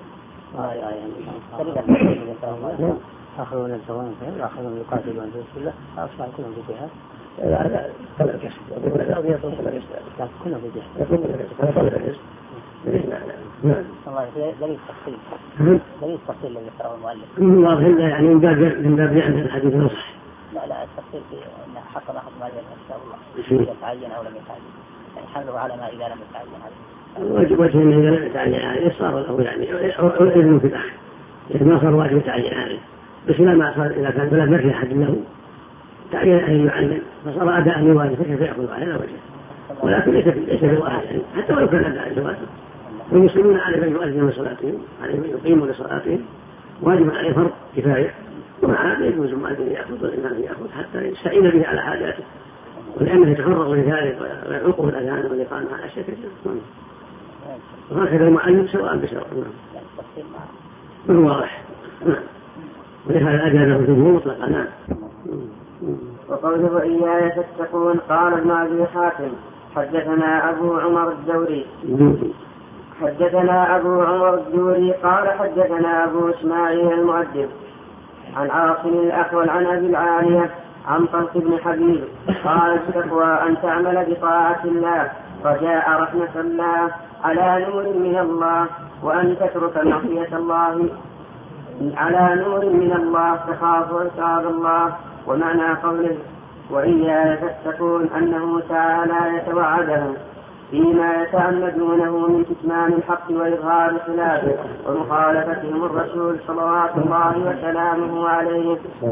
آخرون يبتغون الخير وآخرون يقاتلون في سبيل الله فأصبح كلهم في جهاد. هذا طلب الكسب ويقول الأرض يطلب الكسب كلهم في جهاد. يقول هذا طلب الكسب. نعم. الله دليل التفصيل. دليل التفصيل الذي ذكره المؤلف. واضح يعني من باب أن الحديث نصح. لا التفصيل في أن حق أخذ مال إن شاء الله يتعين أو لم يتعين. يعني حمله على ما إذا لم يتعين هذا. وجه إنه إذا لم يتعين يعني صار له يعني إذن في الأخذ. يعني ما صار واجب يتعين عليه. بس ما صار إذا كان بلد ما في أحد له تعين أن يعلم فصار أداء لواجب فكيف يأخذ على وجهه. ولكن ليس بالواحد يعني حتى ولو كان أداء لواجب. والمسلمون عليهم أن يؤذنوا لصلاتهم عليهم أن يقيموا لصلاتهم واجب عليه فرض كفاية ومع هذا يجوز المؤذن يأخذ والإمام يأخذ حتى يستعين به على حاجاته ولأنه يتفرغ لذلك ويعوقه الأذان والإقامة على شيء كثير وهكذا المعلم سواء بسواء من واضح ولهذا أجازه الجمهور مطلقا. نعم. وقوله إياي تتقون قال ابن أبي حاتم حدثنا أبو عمر الدوري قال حدثنا أبو إسماعيل المؤدب عن عاصم الأحول عن أبي العالية عن طلق بن حبيب قال التقوى أن تعمل بطاعة الله رجاء رحمة الله على نور من الله وأن تترك معصية الله على نور من الله تخاف عقاب الله. ومعنى قوله وإياي تتقون أنه تعالى يتوعدهم فيما يتعمدونه من كتمان الحق وإظهار خلافه ومخالفتهم الرسول صلوات الله وسلامه عليه.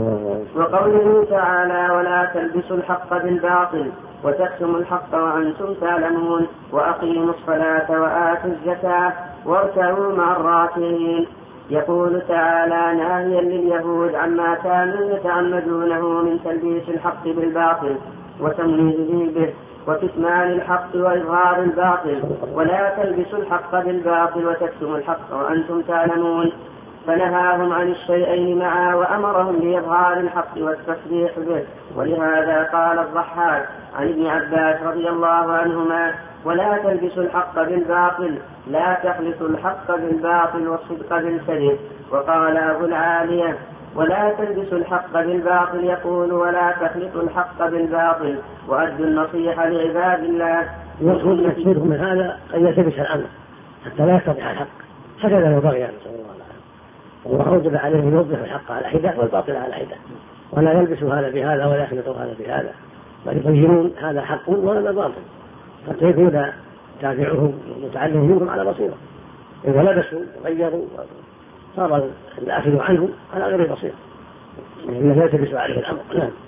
وقوله تعالى ولا تلبسوا الحق بالباطل وتكتموا الحق وأنتم تعلمون وأقيموا الصلاة وآتوا الزكاة واركعوا مع الراكعين. يقول تعالى ناهيا لليهود عما كانوا يتعمدونه من تلبيس الحق بالباطل وتمويهه به وكتمان الحق وإظهار الباطل ولا تلبسوا الحق بالباطل وتكتموا الحق وأنتم تعلمون. فنهاهم عن الشيئين معا وأمرهم بإظهار الحق والتصريح به. ولهذا قال الضحاك عن ابن عباس رضي الله عنهما ولا تلبسوا الحق بالباطل لا تخلطوا الحق بالباطل والصدق بالكذب. وقال أبو العالية ولا تلبسوا الحق بالباطل يقول ولا تخلطوا الحق بالباطل وأدوا النصيحة لعباد الله. يقصد من هذا أن يلتبس الأمر حتى لا يتضح الحق هكذا لو بغي صلى الله عليه وسلم. الله أوجب عليه أن يوضح الحق على حدة والباطل على حدة ولا يلبسوا هذا بهذا ولا يخلطوا هذا بهذا بل يبينون هذا حق وهذا باطل حتى يكون تابعهم ومتعلمهم منهم على بصيرة. إذا لبسوا وغيروا صار الآخذ عنه على غير بصيرة إنه يلتبس عليه الأمر.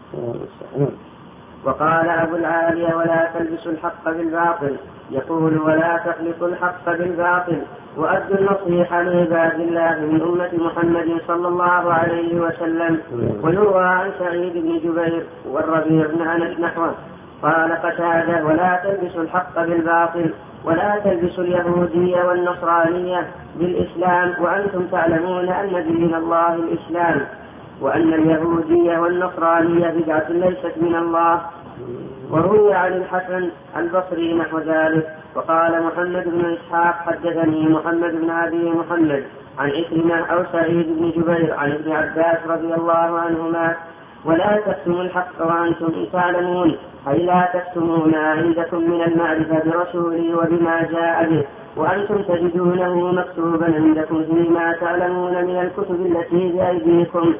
نعم. وقال أبو العالية ولا تلبسوا الحق بالباطل يقول ولا تخلطوا الحق بالباطل وأدوا النصيحة لعباد الله من أمة محمد صلى الله عليه وسلم. ويروى عن سعيد بن جبير والربيع بن أنس نحوه قال قتادة ولا تلبسوا الحق بالباطل ولا تلبسوا اليهودية والنصرانية بالإسلام وأنتم تعلمون أن دين الله الإسلام وأن اليهودية والنصرانية بدعة ليست من الله. وروي عن الحسن البصري نحو ذلك. وقال محمد بن إسحاق حدثني محمد بن أبي محمد عن عكرمة أو سعيد بن جبير عن ابن عباس رضي الله عنهما ولا تكتموا الحق وأنتم تعلمون أي لا تكتمون عندكم من المعرفة برسوله وبما جاء به وأنتم تجدونه مكتوبا عندكم فيما تعلمون من الكتب التي بأيديكم.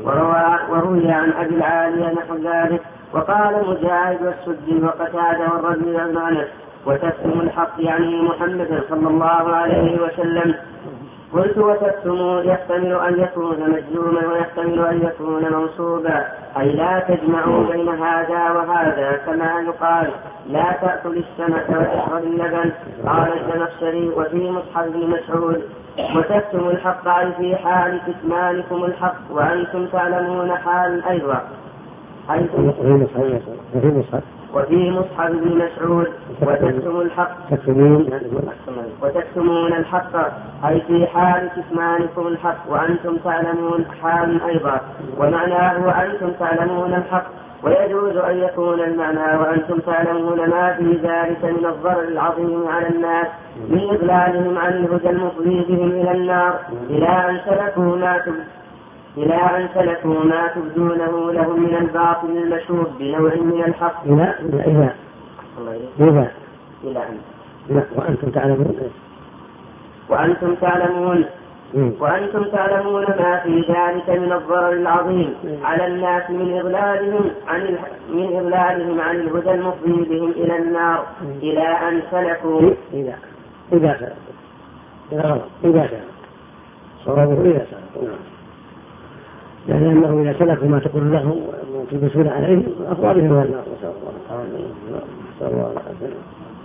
وروي عن أبي العالية نحو ذلك. وقال مجاهد والسدي وقتادة والربيع بن أنس وتكتموا الحق يعني محمد صلى الله عليه وسلم. قلت وتكتموا يحتمل أن يكون مجزوما ويحتمل أن يكون منصوبا أي لا تجمعوا بين هذا وهذا كما يقال لا تأكل السمك وتشرب اللبن. قال الزمخشري وفي مصحف ابن مسعود وتكتموا الحق أي في حال كتمانكم الحق وأنتم تعلمون حال أيضا وفي مصحف ابن مسعود وتكتموا الحق وتكتمون الحق أي في حال كتمانكم الحق وأنتم تعلمون حال أيضا. ومعناه وأنتم تعلمون الحق ويجوز أن يكون المعنى وأنتم تعلمون ما في ذلك من الضرر العظيم على الناس من إضلالهم عن الهدى المفضي بهم إلى النار إلى أن سلكوا ما تبدونه لهم من الباطل المشهود بنوع من الحق. وأنتم تعلمون ما في ذلك من الضرر العظيم على الناس من إضلالهم عن الهدى المفضي بهم إلى النار إلى أن سلكوا لأنه إذا سلكوا ما تقول لهم وتلبسون عليهم أفضل بهم النار. نسأل الله العافية.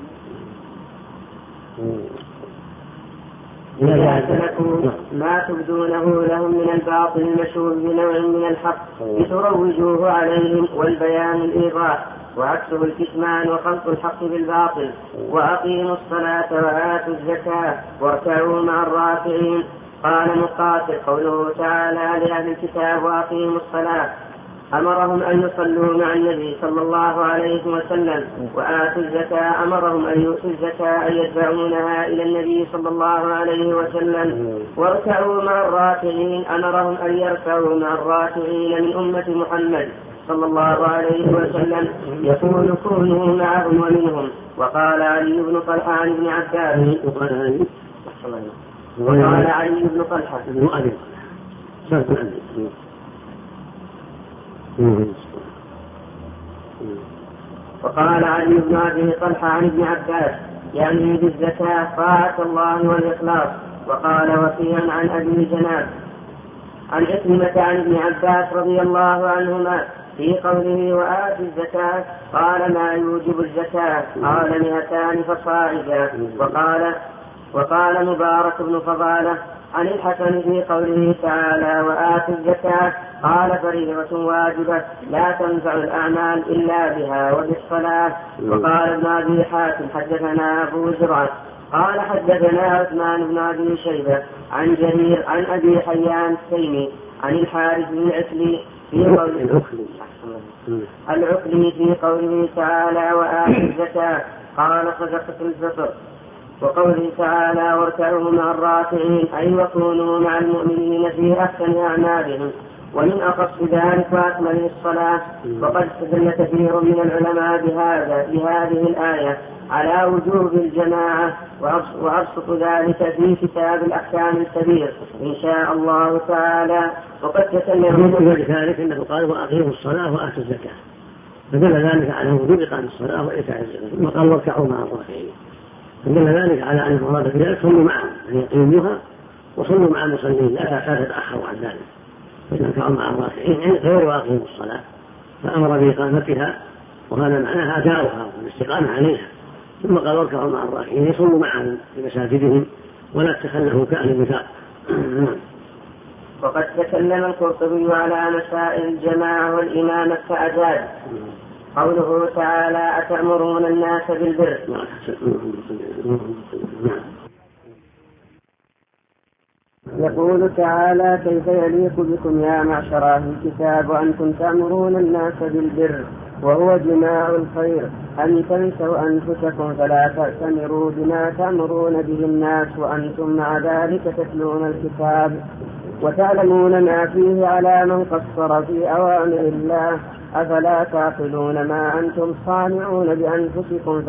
إذا سلكوا ما تبدونه لهم من الباطل المشهور بنوع من الحق لتروجوه عليهم والبيان الإيضاح وعكسه الكتمان وخلط الحق بالباطل. وأقيموا الصلاة وآتوا الزكاة واركعوا مع الراكعين. قال مقاتل قوله تعالى لأهل الكتاب وأقيموا الصلاة أمرهم أن يصلوا مع النبي صلى الله عليه وسلم. وآتوا الزكاة أمرهم أن يؤتوا الزكاة أن يدفعونها إلى النبي صلى الله عليه وسلم. واركعوا مع الراكعين أمرهم أن يركعوا مع الراكعين من أمة محمد صلى الله عليه وسلم يقول كونوا معهم ومنهم. وقال علي بن طلحة عن ابن عباس وقال علي بن طلحة وقال علي بن أبي طلحة عن ابن عباس يعني بالزكاة طاعة الله والإخلاص. وقال وفيا عن أبي جناب عن عكرمة عن ابن عباس رضي الله عنهما في قوله وآتوا الزكاة قال ما يوجب الزكاة؟ قال 200 فصاعدا. وقال مبارك بن فضالة عن الحسن في قوله تعالى وآتوا الزكاة قال فريضة واجبة لا تنفع الأعمال إلا بها وبالصلاة. وقال ابن أبي حاتم حدثنا أبو زرعة قال حدثنا عثمان بن أبي شيبة عن جرير عن أبي حيان التيمي عن الحارث بن العكلي في قوله تعالى وآتوا الزكاة قال صدقة الفطر. وقوله تعالى واركعوا مع الراكعين أي وكونوا مع المؤمنين في أحسن أعمالهم. ومن أخص ذلك وأكمله الصلاة. وقد استدل كثير من العلماء بهذه الآية على وجوب الجماعة وأبسط ذلك في كتاب الأحكام الكبير إن شاء الله تعالى. وقد تكلم ذلك أنه قال وأقيموا الصلاة وآتوا الزكاة فدل ذلك على وجوب إقام الصلاة وإيتاء الزكاة. ثم قال واركعوا مع الراكعين فدل ذلك على أن المراد بذلك صلوا معهم أن يقيموها وصلوا مع المصلين لا تتأخروا عن ذلك فاركعوا مع الراكعين غير وأقيموا الصلاة فأمر بإقامتها وهذا معناها أداؤها والاستقامة عليها. ثم قال واركعوا مع الراكعين يصلوا معهم في مساجدهم ولا تتخلفوا كأهل النفاق. وقد تكلم القرطبي على مسائل الجماعة والإمامة فأجاد قوله تعالى أتأمرون الناس بالبر. يقول تعالى كيف يليق بكم يا معشر أهل الكتاب وأنتم تأمرون الناس بالبر وهو جماع الخير أن تنسوا أنفسكم فلا تأتمروا بما تأمرون به الناس وأنتم مع ذلك تتلون الكتاب وتعلمون ما فيه على من قصر في أوامر الله أفلا تعقلون ما أنتم صانعون بأنفسكم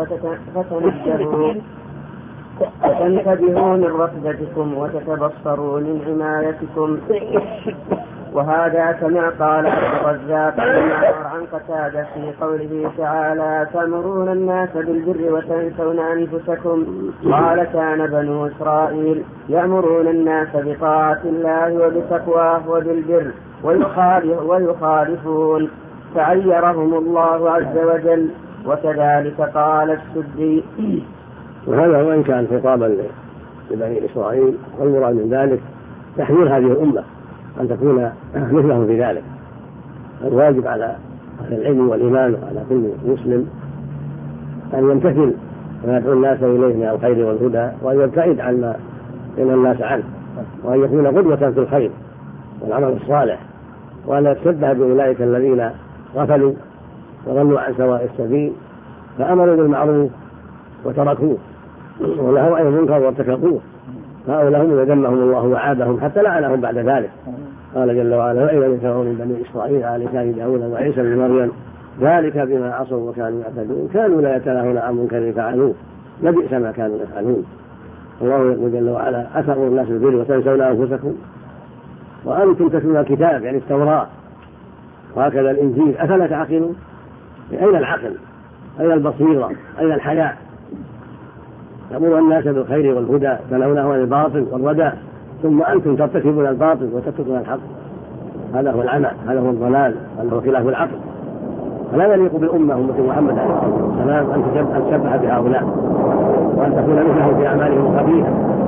فتنتبهوا من رفدتكم وتتبصروا من عنايتكم. وهذا كما قال عبد الرزاق عن قتادة في قوله تعالى تأمرون الناس بالبر وتنسون أنفسكم. قال كان بنو إسرائيل يأمرون الناس بطاعة الله وبتقواه وبالبر ويخالفون فعيرهم الله عز وجل. وكذلك قال السدي. وهذا وإن كان خطابا لبني إسرائيل والمراد من ذلك تحذير هذه الأمة أن تكون مثلهم في ذلك. الواجب على أهل العلم والإيمان وعلى كل مسلم أن يمتثل ما يدعو الناس إليه من الخير والهدى وأن يبتعد عما ينهى الناس عنه وأن يكون قدوة في الخير والعمل الصالح وأن يتشبه بأولئك الذين غفلوا وضلوا عن سواء السبيل، فأمروا بالمعروف وتركوه، ونهوا عن المنكر وارتكبوه، هؤلاء هم ذمهم الله وعابهم حتى لعنهم بعد ذلك. قال جل وعلا: وإذا انتهوا من بني إسرائيل على لسان داود وعيسى بن مريم ذلك بما عصوا وكانوا يعتدون كانوا لا يتناهون عن منكر فعلوه لبئس ما كانوا يفعلون. الله يقول جل وعلا: أتأمرون الناس بالبر وتنسون أنفسكم وأنتم تتلون الكتاب، يعني التوراة، وهكذا الإنجيل، أفلا تعقلون؟ أين العقل؟ أين البصيرة؟ أين الحياء؟ تأمرون الناس بالخير والهدى تنهونه عن الباطل والردى، ثم أنتم ترتكبون الباطل وتتركون الحق. هذا هو العمى، هذا هو الضلال، هذا هو خلاف العقل. فلا يليق بالأمة أمة محمد عليه الصلاة والسلام أن تشبه بهؤلاء وأن تكون مثلهم في أعمالهم الخبيثة.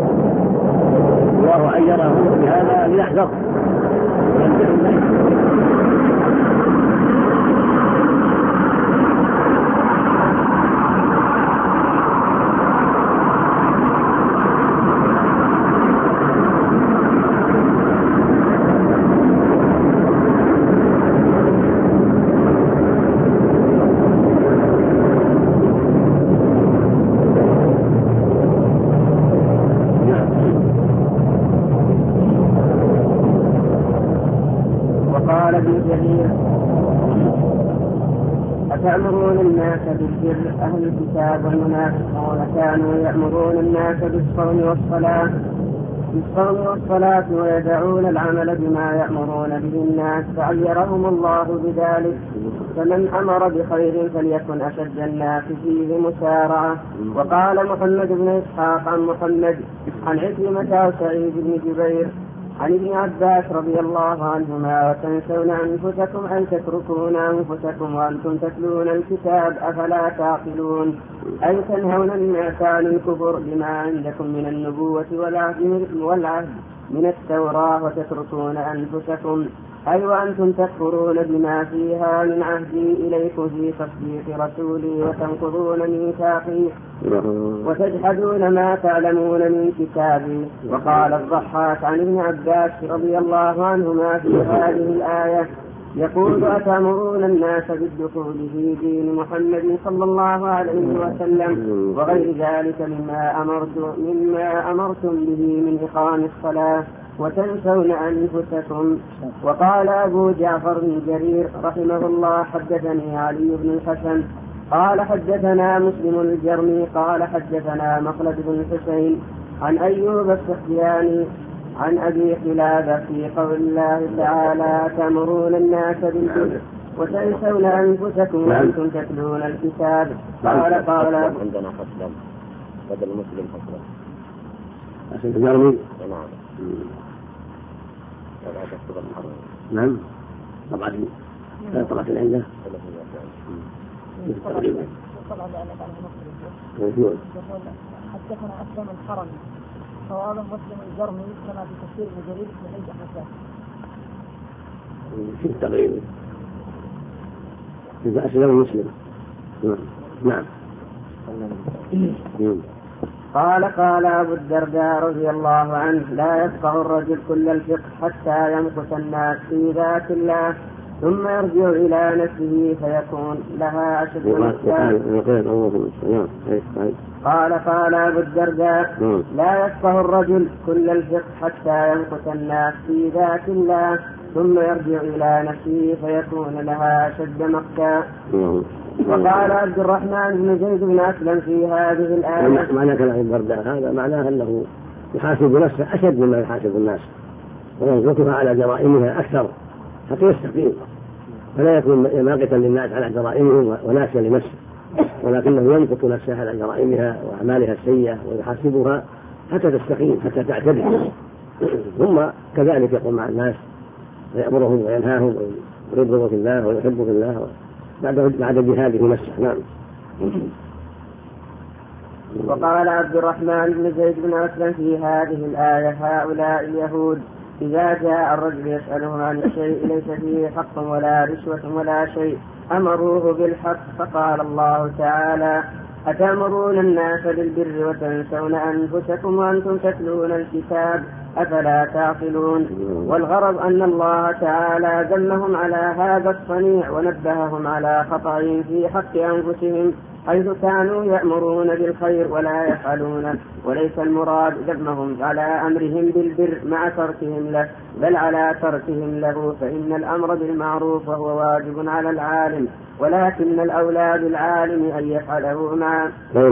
الله عيرهم بهذا ليحذر أتأمرون الناس بالبر أهل الكتاب والمنافقون كانوا يأمرون الناس بالصوم والصلاة ويدعون العمل بما يأمرون به الناس فعيرهم الله بذلك. فمن أمر بخير فليكن أشد الناس فيه مسارعة. وقال محمد بن إسحاق عن محمد عن عكرمة وسعيد بن جبير عن ابن عباس رضي الله عنهما: وتنسون أنفسكم أي تتركون أنفسكم وأنتم تتلون الكتاب أفلا تعقلون، أي تنهون الناس عن الكفر بما عندكم من النبوة والعهد من التوراة وتتركون أنفسكم، أي وأنتم تكفرون بما فيها من عهدي إليكم في تصديق رسولي وتنقضون ميثاقي وتجحدون ما تعلمون من كتابي. وقال الضحاك عن ابن عباس رضي الله عنهما في هذه الآية يقول: أتأمرون الناس بالدخول في دين محمد صلى الله عليه وسلم وغير ذلك مما أمرتم به من إقام الصلاة وتنسون أنفسكم. وقال أبو جعفر بن جرير رحمه الله: حدثني علي بن الحسن قال حدثنا مسلم الجرمي قال حدثنا مخلد بن الحسين عن أيوب السختياني عن أبي قلابة في قول الله تعالى: تأمرون الناس بالبر وتنسون أنفسكم وأنتم تتلون الكتاب. قال عندنا فصلا بدل مسلم فصلا الجرمي. نعم طبعا طبعا عنده حدثنا أسلم الحرمي صواب مسلم الجرمي كما في تفسير ابن جرير في حديث حسان في التقريب إذا أسلم مسلم. نعم. قال أبو الدرداء رضي الله عنه: لا يفقه الرجل كل الفقه حتى يمكث الناس في ذات الله ثم يرجع إلى نفسه فيكون لها أشد مكان. قال أبو الدرداء: لا يفقه الرجل كل الفقه حتى يمكث الناس في ذات الله ثم يرجع إلى نفسه فيكون لها أشد مكان. وقال عبد الرحمن بن زيد بن أسلم في هذه الآية: معنى كلام الدرداء هذا معناه أنه يحاسب نفسه أشد مما يحاسب الناس وينقصها على جرائمها أكثر حتى يستقيم، فلا يكون ماقتا للناس على جرائمهم وناسيا لنفسه، ولكنه ينقص نفسه على جرائمها وأعمالها السيئة ويحاسبها حتى تستقيم حتى تعتدل. ثم كذلك يقوم مع الناس ويأمرهم وينهاهم ويرضوا في الله ويحبوا في الله بعد جهاده نفسه. نعم. وقال عبد الرحمن بن زيد بن أسلم في هذه الآية: هؤلاء اليهود إذا جاء الرجل يسألهم عن الشيء ليس فيه حق ولا رشوة ولا شيء أمروه بالحق. فقال الله تعالى: أتأمرون الناس بالبر وتنسون أنفسكم وأنتم تتلون الكتاب أفلا تعقلون. والغرض أن الله تعالى ذمهم على هذا الصنيع ونبههم على خطأهم في حق أنفسهم حيث كانوا يأمرون بالخير ولا يفعلونه، وليس المراد ذمهم على أمرهم بالبر مع تركهم له، بل على تركهم له، فإن الأمر بالمعروف وهو واجب على العالم، ولكن الأولى بالعالم أن يفعله معه.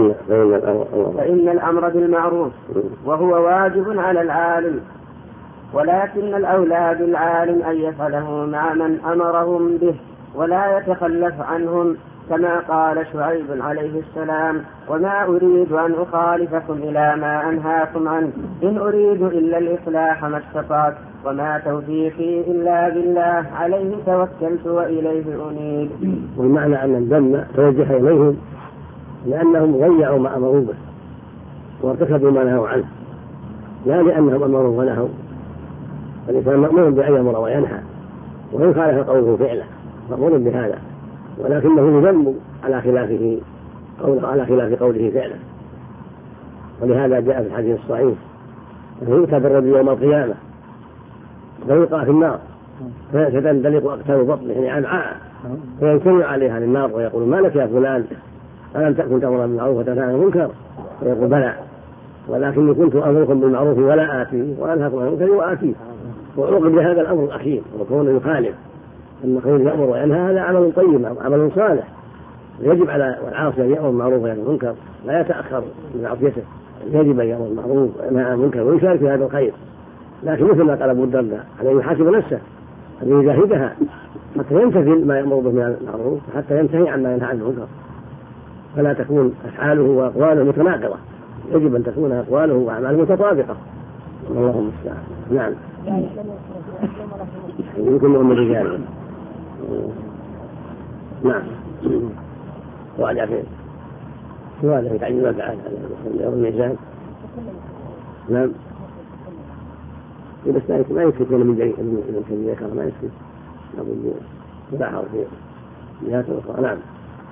فإن الأمر بالمعروف وهو واجب على العالم، ولكن الأولى بالعالم أن يفعله مع من أمرهم به ولا يتخلف عنهم، كما قال شعيب عليه السلام: وما أريد أن أخالفكم إلى ما أنهاكم عنه، إن أريد إلا الإصلاح ما استطعت، وما توفيقي إلا بالله، عليه توكلت وإليه أنيب. والمعنى أن الذم توجه إليهم لأنهم ضيعوا ما أمروا به وارتكبوا ما نهوا عنه، لا لأنهم أمروا ونهوا. فالإنسان مأمور بأن يأمر وينهى، وإن خالف قوله فعله مأمور بهذا، ولكنه يذم على خلافه قوله فعله. ولهذا جاء في الحديث الصحيح أنه يؤتى بالرجل يوم القيامة فيلقى في النار فتندلق أكتاف بطنه يعني أمعاء، فينكر عليها للنار ويقول: ما لك يا فلان، ألم تكن تأمر بالمعروف وتنهى عن المنكر؟ فيقول: بلى، ولكني كنت أمركم بالمعروف ولا آتيه، وأنهاكم عن المنكر وآتيه. وعوقب بهذا الأمر الأخير، وكونه يخالف أن كونه يأمر وينهى هذا عمل طيب، عمل صالح، يجب على العاصي أن يأمر بالمعروف وينهى عن المنكر، لا يتأخر من معصيته، يجب أن يأمر بالمعروف وينهى عن المنكر ويشارك في هذا الخير. لكن مثل ما قال أبو الدرداء عليه يحاسب نفسه أن يجاهدها حتى يمتثل ما يأمر به من المعروف حتى ينتهي عما ينهى عنه المنكر، فلا تكون أفعاله وأقواله متناقضة، يجب أن تكون أقواله وأعماله متطابقة. اللهم المستعان. نعم. يمكن من الرجال. نعم. وعلى فين؟ سؤال يتعين ما بعد يوم الميزان. نعم. بس ما يكفي من جريء من ذكر ما يكفي. نقول لا في جهات أخرى. نعم.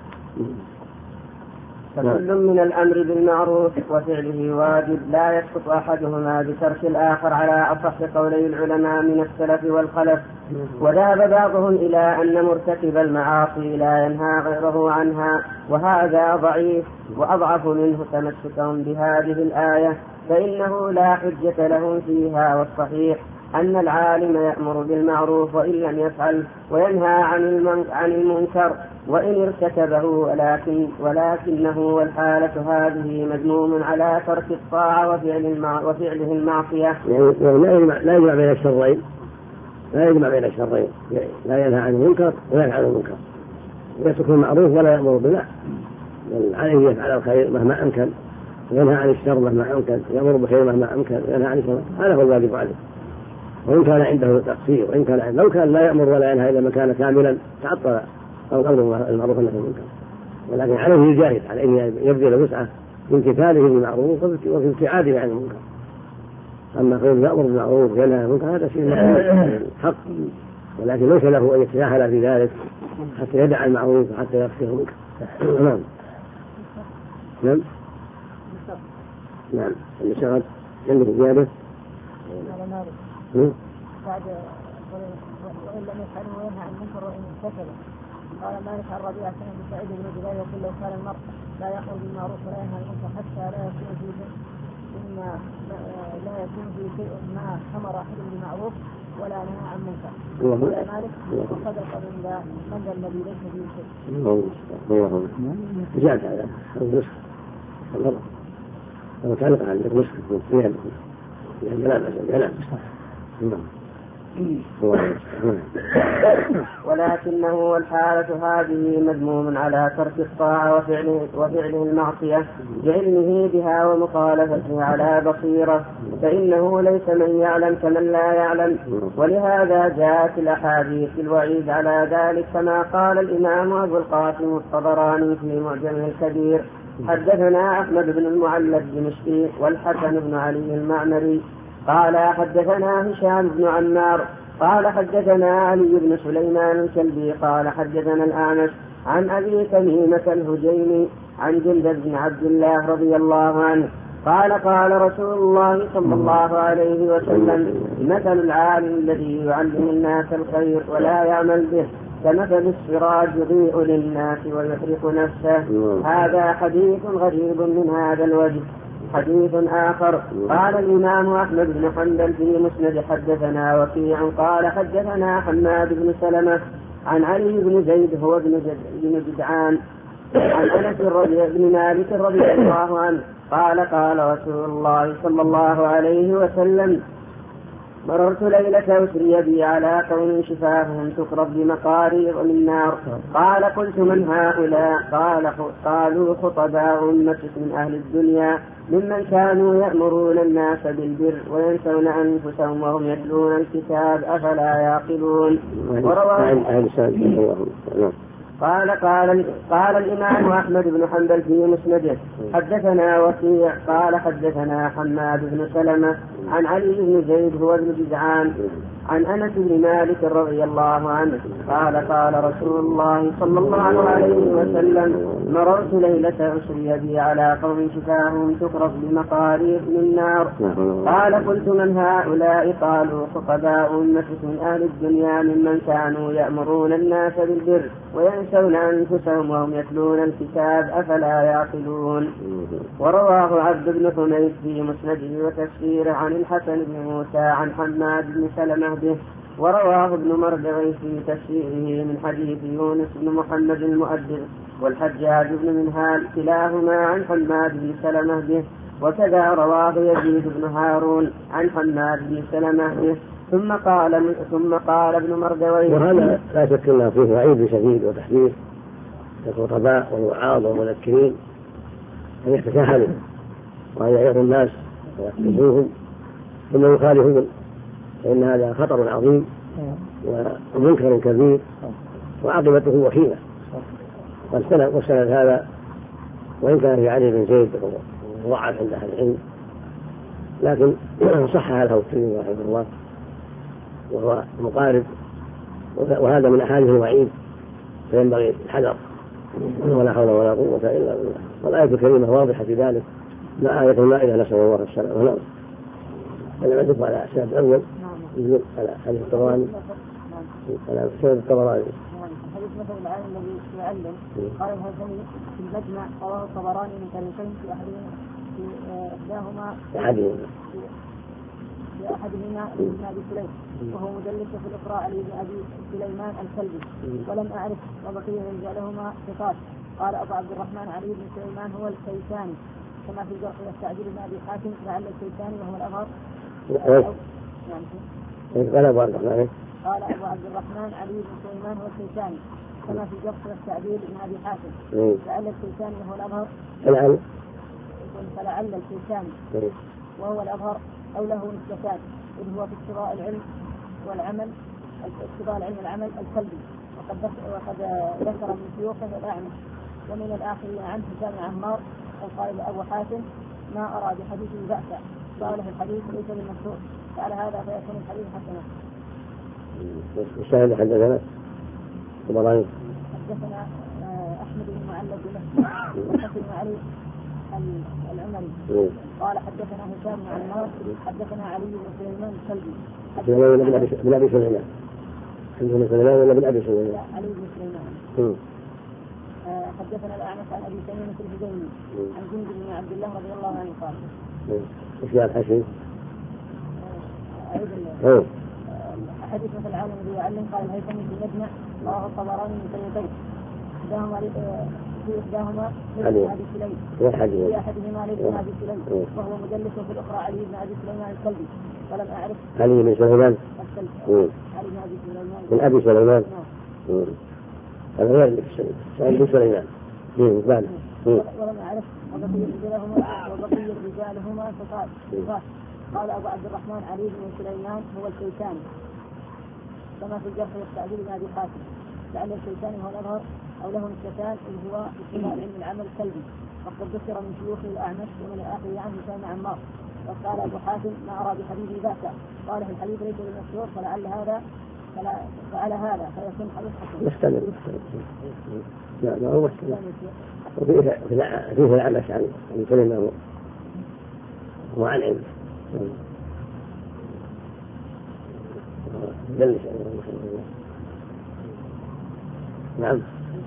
فكل من الأمر بالمعروف وفعله واجب، لا يسقط أحدهما بترك الآخر على أصح قولي العلماء من السلف والخلف. وذهب بعضهم إلى أن مرتكب المعاصي لا ينهى غيره عنها، وهذا ضعيف، وأضعف منه تمسكهم بهذه الآية، فإنه لا حجة لهم فيها. والصحيح أن العالم يأمر بالمعروف وإن لم يفعل، وينهى عن المنكر وإن ارتكبه، ولكنه والحالة هذه مذموم على ترك الطاعة وفعله المعصية. لا يجمع بين الشرين، لا ينهى عن المنكر ولا يفعل المنكر، يترك المعروف ولا يأمر بالله، بل عليه يفعل الخير مهما أمكن، وينهى عن الشر مهما أمكن، يأمر بالخير مهما أمكن، وينهى عن الشر. هذا هو الواجب عليه، وإن كان عنده تقصير، وإن كان لو كان لا يأمر ولا ينهى إلا ما كان كاملا تعطل الأمر المعروف والنهي عن المنكر، ولكن عليه يجاهد على أن يبذل وسعه في امتثاله بالمعروف وفي ابتعاده عن المنكر. أما كونه يأمر بالمعروف وينهى عن المنكر هذا شيء حق، ولكن ليس له أن يتساهل في ذلك حتى يدع المعروف وحتى يكفر المنكر. نعم. نعم. نعم. الشغل عندك زيادة؟ بعد وإن لم يفعله وينهى عن المنكر وإن ارتكبه. قال مالك عن ربيعة بن سعيد بن جبير يقول: لو كان المرء لا يأمر بالمعروف ولا ينهى عن المنكر حتى لا يكون في شيء ما أمر أحد بالمعروف ولا نهى عن المنكر. قال مالك: وصدق من ذا الذي ليس فيه شيء. جاءت هذا النسخ الغلط لو تعلق عن النسخ فيها الجلال. ولكنه والحالة هذه مذموم على ترك الطاعة وفعله المعصية بعلمه بها ومخالفته على بصيرة، فإنه ليس من يعلم كمن لا يعلم. ولهذا جاءت الأحاديث الوعيد على ذلك، كما قال الإمام أبو القاسم الطبراني في معجمه الكبير: حدثنا أحمد بن المعلى الدمشقي والحسن بن علي المعمري قال حدثنا هشام بن عمار قال حدثنا علي بن سليمان الكلبي قال حدثنا الأعمش عن أبي تميمة الهجيمي عن جندب بن عبد الله رضي الله عنه قال قال رسول الله صلى الله عليه وسلم مثل العالم الذي يعلم الناس الخير ولا يعمل به كمثل السراج يضيء للناس ويحرق نفسه. هذا حديث غريب من هذا الوجه. حديث آخر قال الإمام أحمد بن حنبل في مسند حدثنا وكيع قال حدثنا حماد بن سلمة عن علي بن زيد هو بن جدعان عن أنس بن مالك رضي الله عنه قال قال رسول الله صلى الله عليه وسلم مررت ليلة أسري بي على قوم شفاههم تقرب بمقاريض من نار. قال قلت من هؤلاء؟ قالوا خطباء أمتك من أهل الدنيا ممن كانوا يأمرون الناس بالبر وينسون أنفسهم وهم يتلون الكتاب أفلا يعقلون. قال الإمام أحمد بن حنبل في مسنده حدثنا وكيع قال حدثنا حماد بن سلمة عن علي بن زيد هو بن جدعان عن أنس بن مالك رضي الله عنه قال قال رسول الله صلى الله عليه وسلم مررت ليلة أسري بي على قوم شفاههم تقرب بمقاريض من نار. قال قلت من هؤلاء؟ قالوا خطباء أمتك من أهل الدنيا ممن كانوا يأمرون الناس بالبر وينسون أنفسهم وهم يتلون الكتاب أفلا يعقلون. ورواه عبد بن حميد في مسنده وتفسيره عن الحسن بن موسى عن حماد بن سلمة به. ورواه ابن مردوي في تفسيره من حديث يونس بن محمد المؤدب والحجاج بن منهال كلاهما عن حماد بن سلمة به. وكذا رواه يزيد بن هارون عن حماد بن سلمة به. ثم قال ابن مردوي وهذا لا شك أنه فيه وعيد شديد وتحذير للخطباء والوعاظ والمذكرين أن يتساهلوا وأن يعظوا الناس ويخطبوهم ثم يخالفون، فإن هذا خطر عظيم ومنكر كبير وعاقبته وخيمة. والسند هذا وإن كان في علي بن زيد ضعف عند أهل العلم لكن صحح له الترمذي رحمه الله وهو مقارب، وهذا من أحاديث الوعيد فينبغي الحذر ولا حول ولا قوة إلا بالله. والآية الكريمة واضحة في ذلك مع آية المائدة نسأل الله السلامة. فلما تدخل على أسباب الأول يدل على حديث الطبراني على سبب الطبراني حديث مثل العالم الذي يعلم قال الهيثمي في المجمع رواه الطبراني من طريقين في أحدهما ابن أبي سليم وهو مدلس في الإقراء علي بن أبي سليمان الكلبي ولم أعرف وبقية رجالهما ثقات. قال أبو عبد الرحمن علي بن سليمان هو الكيساني كما في الجرح والتعديل بن أبي حاتم لعل الكيساني وهو الأظهر. قال أبو عبد الرحمن علي بن سليمان هو الكيساني كما في الجرح والتعديل بن أبي حاتم لعل الكيساني وهو الأظهر. فلعل الكيساني وهو الأظهر أو له نسبتان إذ هو في اتباع العلم والعمل والعمل الكلبي. وقد ذكر من شيوخه الأعمش ومن الآخرين عنه هشام عمار قال أبو حاتم ما أرى بحديثه بأسا قال في الحديث ليس بالمشهور فعلى هذا فيكون الحديث حسنا. الشاهد حدثنا طبراني حدثنا أحمد بن معلب وحسن علي العمري قال حدثنا هشام بن عمار حدثنا علي بن سليمان الكلبي بن أبي سليمان بن سليمان ولا بن أبي سليمان؟ علي بن سليمان. حدثنا الأعمش عن أبي سليمان الهجيمي عن جند بن عبد الله رضي الله عنه قال ايش قال الحشي؟ حديث مثل العالم الذي يعلم قال الهيثمي في المجمع رواه الطبراني من طريقين إحداهما لابن أبي سليم في أحدهما لابن أبي سليم وهو مدلس في الأخرى علي بن أبي سليمان الكلبي ولم أعرف علي بن سليمان علي بن أبي سليمان من أبي سليمان هذا غير بن سليمان ولم أعرف وبقي رجالهما ثقات. قال أبو عبد الرحمن علي بن سليمان هو الكيساني كما في الجرح والتعديل بن أبي حاتم لعل الكيساني هو الأظهر أو له نسبتان إذ هو اتباع علم العمل الكلبي. وقد ذكر من شيوخه الأعمش ومن الآخر عنه هشام عمار. وقال أبو حاتم ما أرى بحديثه بأسا قال في الحديث ليس بالمشهور فلعل هذا فعلى هذا فيكون حديث حسن. مستمر لا هو مستمر وفيه الأعمش عن سليمان وعن علم. نعم.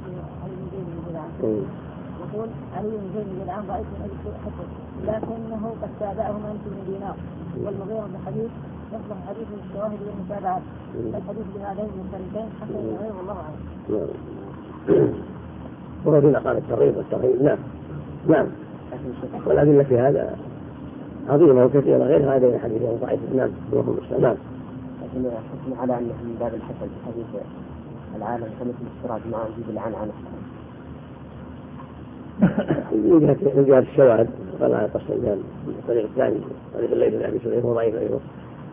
يقول علي بن زيد بن جدعان رأيت من أجل حفظ لكنه قد تابعه مالك بن دينار والمغيرة بن حديث يصلح حديث الشواهد والمتابعات الحديث بهذين المختلفين حتى يغير والله أعلم. ورجل قال الترغيب والترهيب. نعم نعم. والأدلة في هذا عظيمة وكثيرة غير هذين الحديثين ضعيفة. نعم اللهم صل. نعم. لكن حكم على أنه من باب الحسن حديث العالم كمثل السراج مع وجود العنعنة من جهة الشواهد قال على قصة الطريق الثاني طريق الليل بن أبي سليم هو ضعيف أيضا.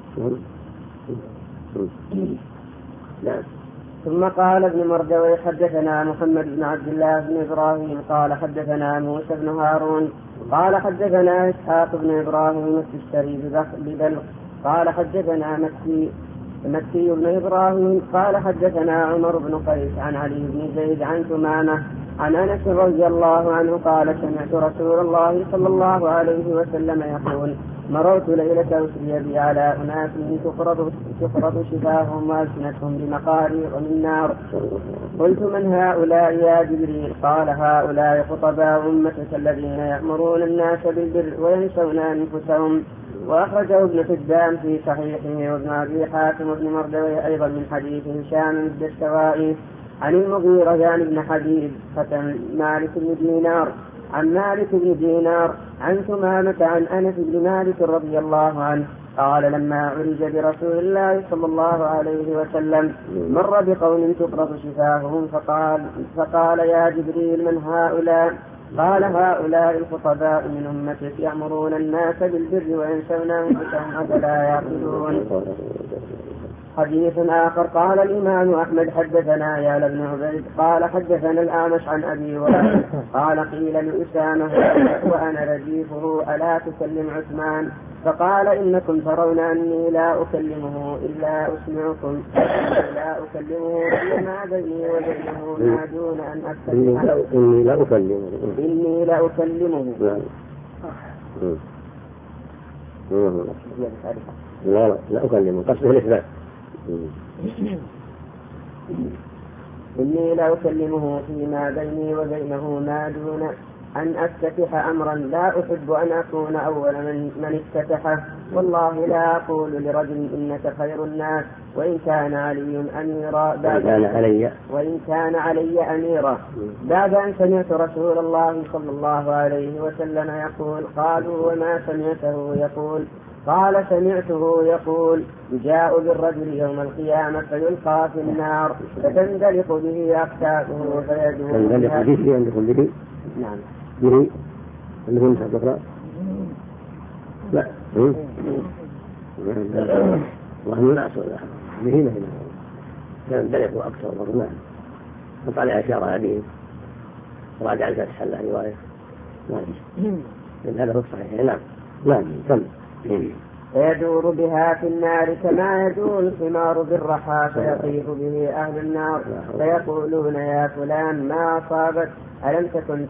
نعم. ثم قال ابن مردوي حدثنا محمد بن عبد الله بن إبراهيم قال حدثنا موسى بن هارون قال حدثنا إسحاق بن إبراهيم التشتري ببلغ قال حدثنا مكي بن إبراهيم قال حدثنا عمر بن قيس عن علي بن زيد عن ثمامة عن أنس رضي الله عنه قال سمعت رسول الله صلى الله عليه وسلم يقول مررت ليلة أسري بي على أناس تقرض شفاههم وألسنتهم بمقاريض من نار قلت من هؤلاء يا جبريل قال هؤلاء خطباء أمتك الذين يأمرون الناس بالبر وينسون أنفسهم. وأخرجه ابن حبان في صحيحه وابن أبي حاتم وابن مردوي أيضا من حديث هشام الدستوائي عن المغيرة يعني بن حبيب ختم مالك بن دينار عن مالك بن دينار عن ثمامة عن أنس بن مالك رضي الله عنه قال لما عرج برسول الله صلى الله عليه وسلم مر بقوم تقرض شفاههم فقال يا جبريل من هؤلاء قال هؤلاء الخطباء من أمتك يأمرون الناس بالبر وينسون أنفسهم أفلا يعقلون. حديث آخر قال الإمام أحمد حدثنا يا بن عبيد قال حدثنا الأعمش عن أبي وائل قال قيل لأسامة وأنا رديفه ألا تكلم عثمان فقال إنكم ترون أني لا أكلمه إلا أسمعكم لا أكلمه فيما بيني وبينه ما دون أن أكلمه إني لا أكلمه لا أكلمه قصده الإثبات. إني لا أكلمه فيما بيني وبينه ما دون أن أفتتح أمرا لا أحب أن أكون أول من افتتحه والله لا أقول لرجل إنك خير الناس وإن كان علي أميرا بعد أن سمعت رسول الله صلى الله عليه وسلم يقول قالوا وما سمعته يقول قال سمعته يقول يجاء بالرجل يوم القيامة فيلقى في النار فتندلق به أقتابه فيدور به نعم به اللي هو تقرأ لا وهم الناس به هنا كان دلق أكثر مرة فقال أشار هذه راجع الفتح على رواية هذا هو الصحيح. نعم كم فيدور بها في النار كما يدور الحمار بالرحى فيطيف به أهل النار فيقولون يا فلان ما أصابك ألم تكن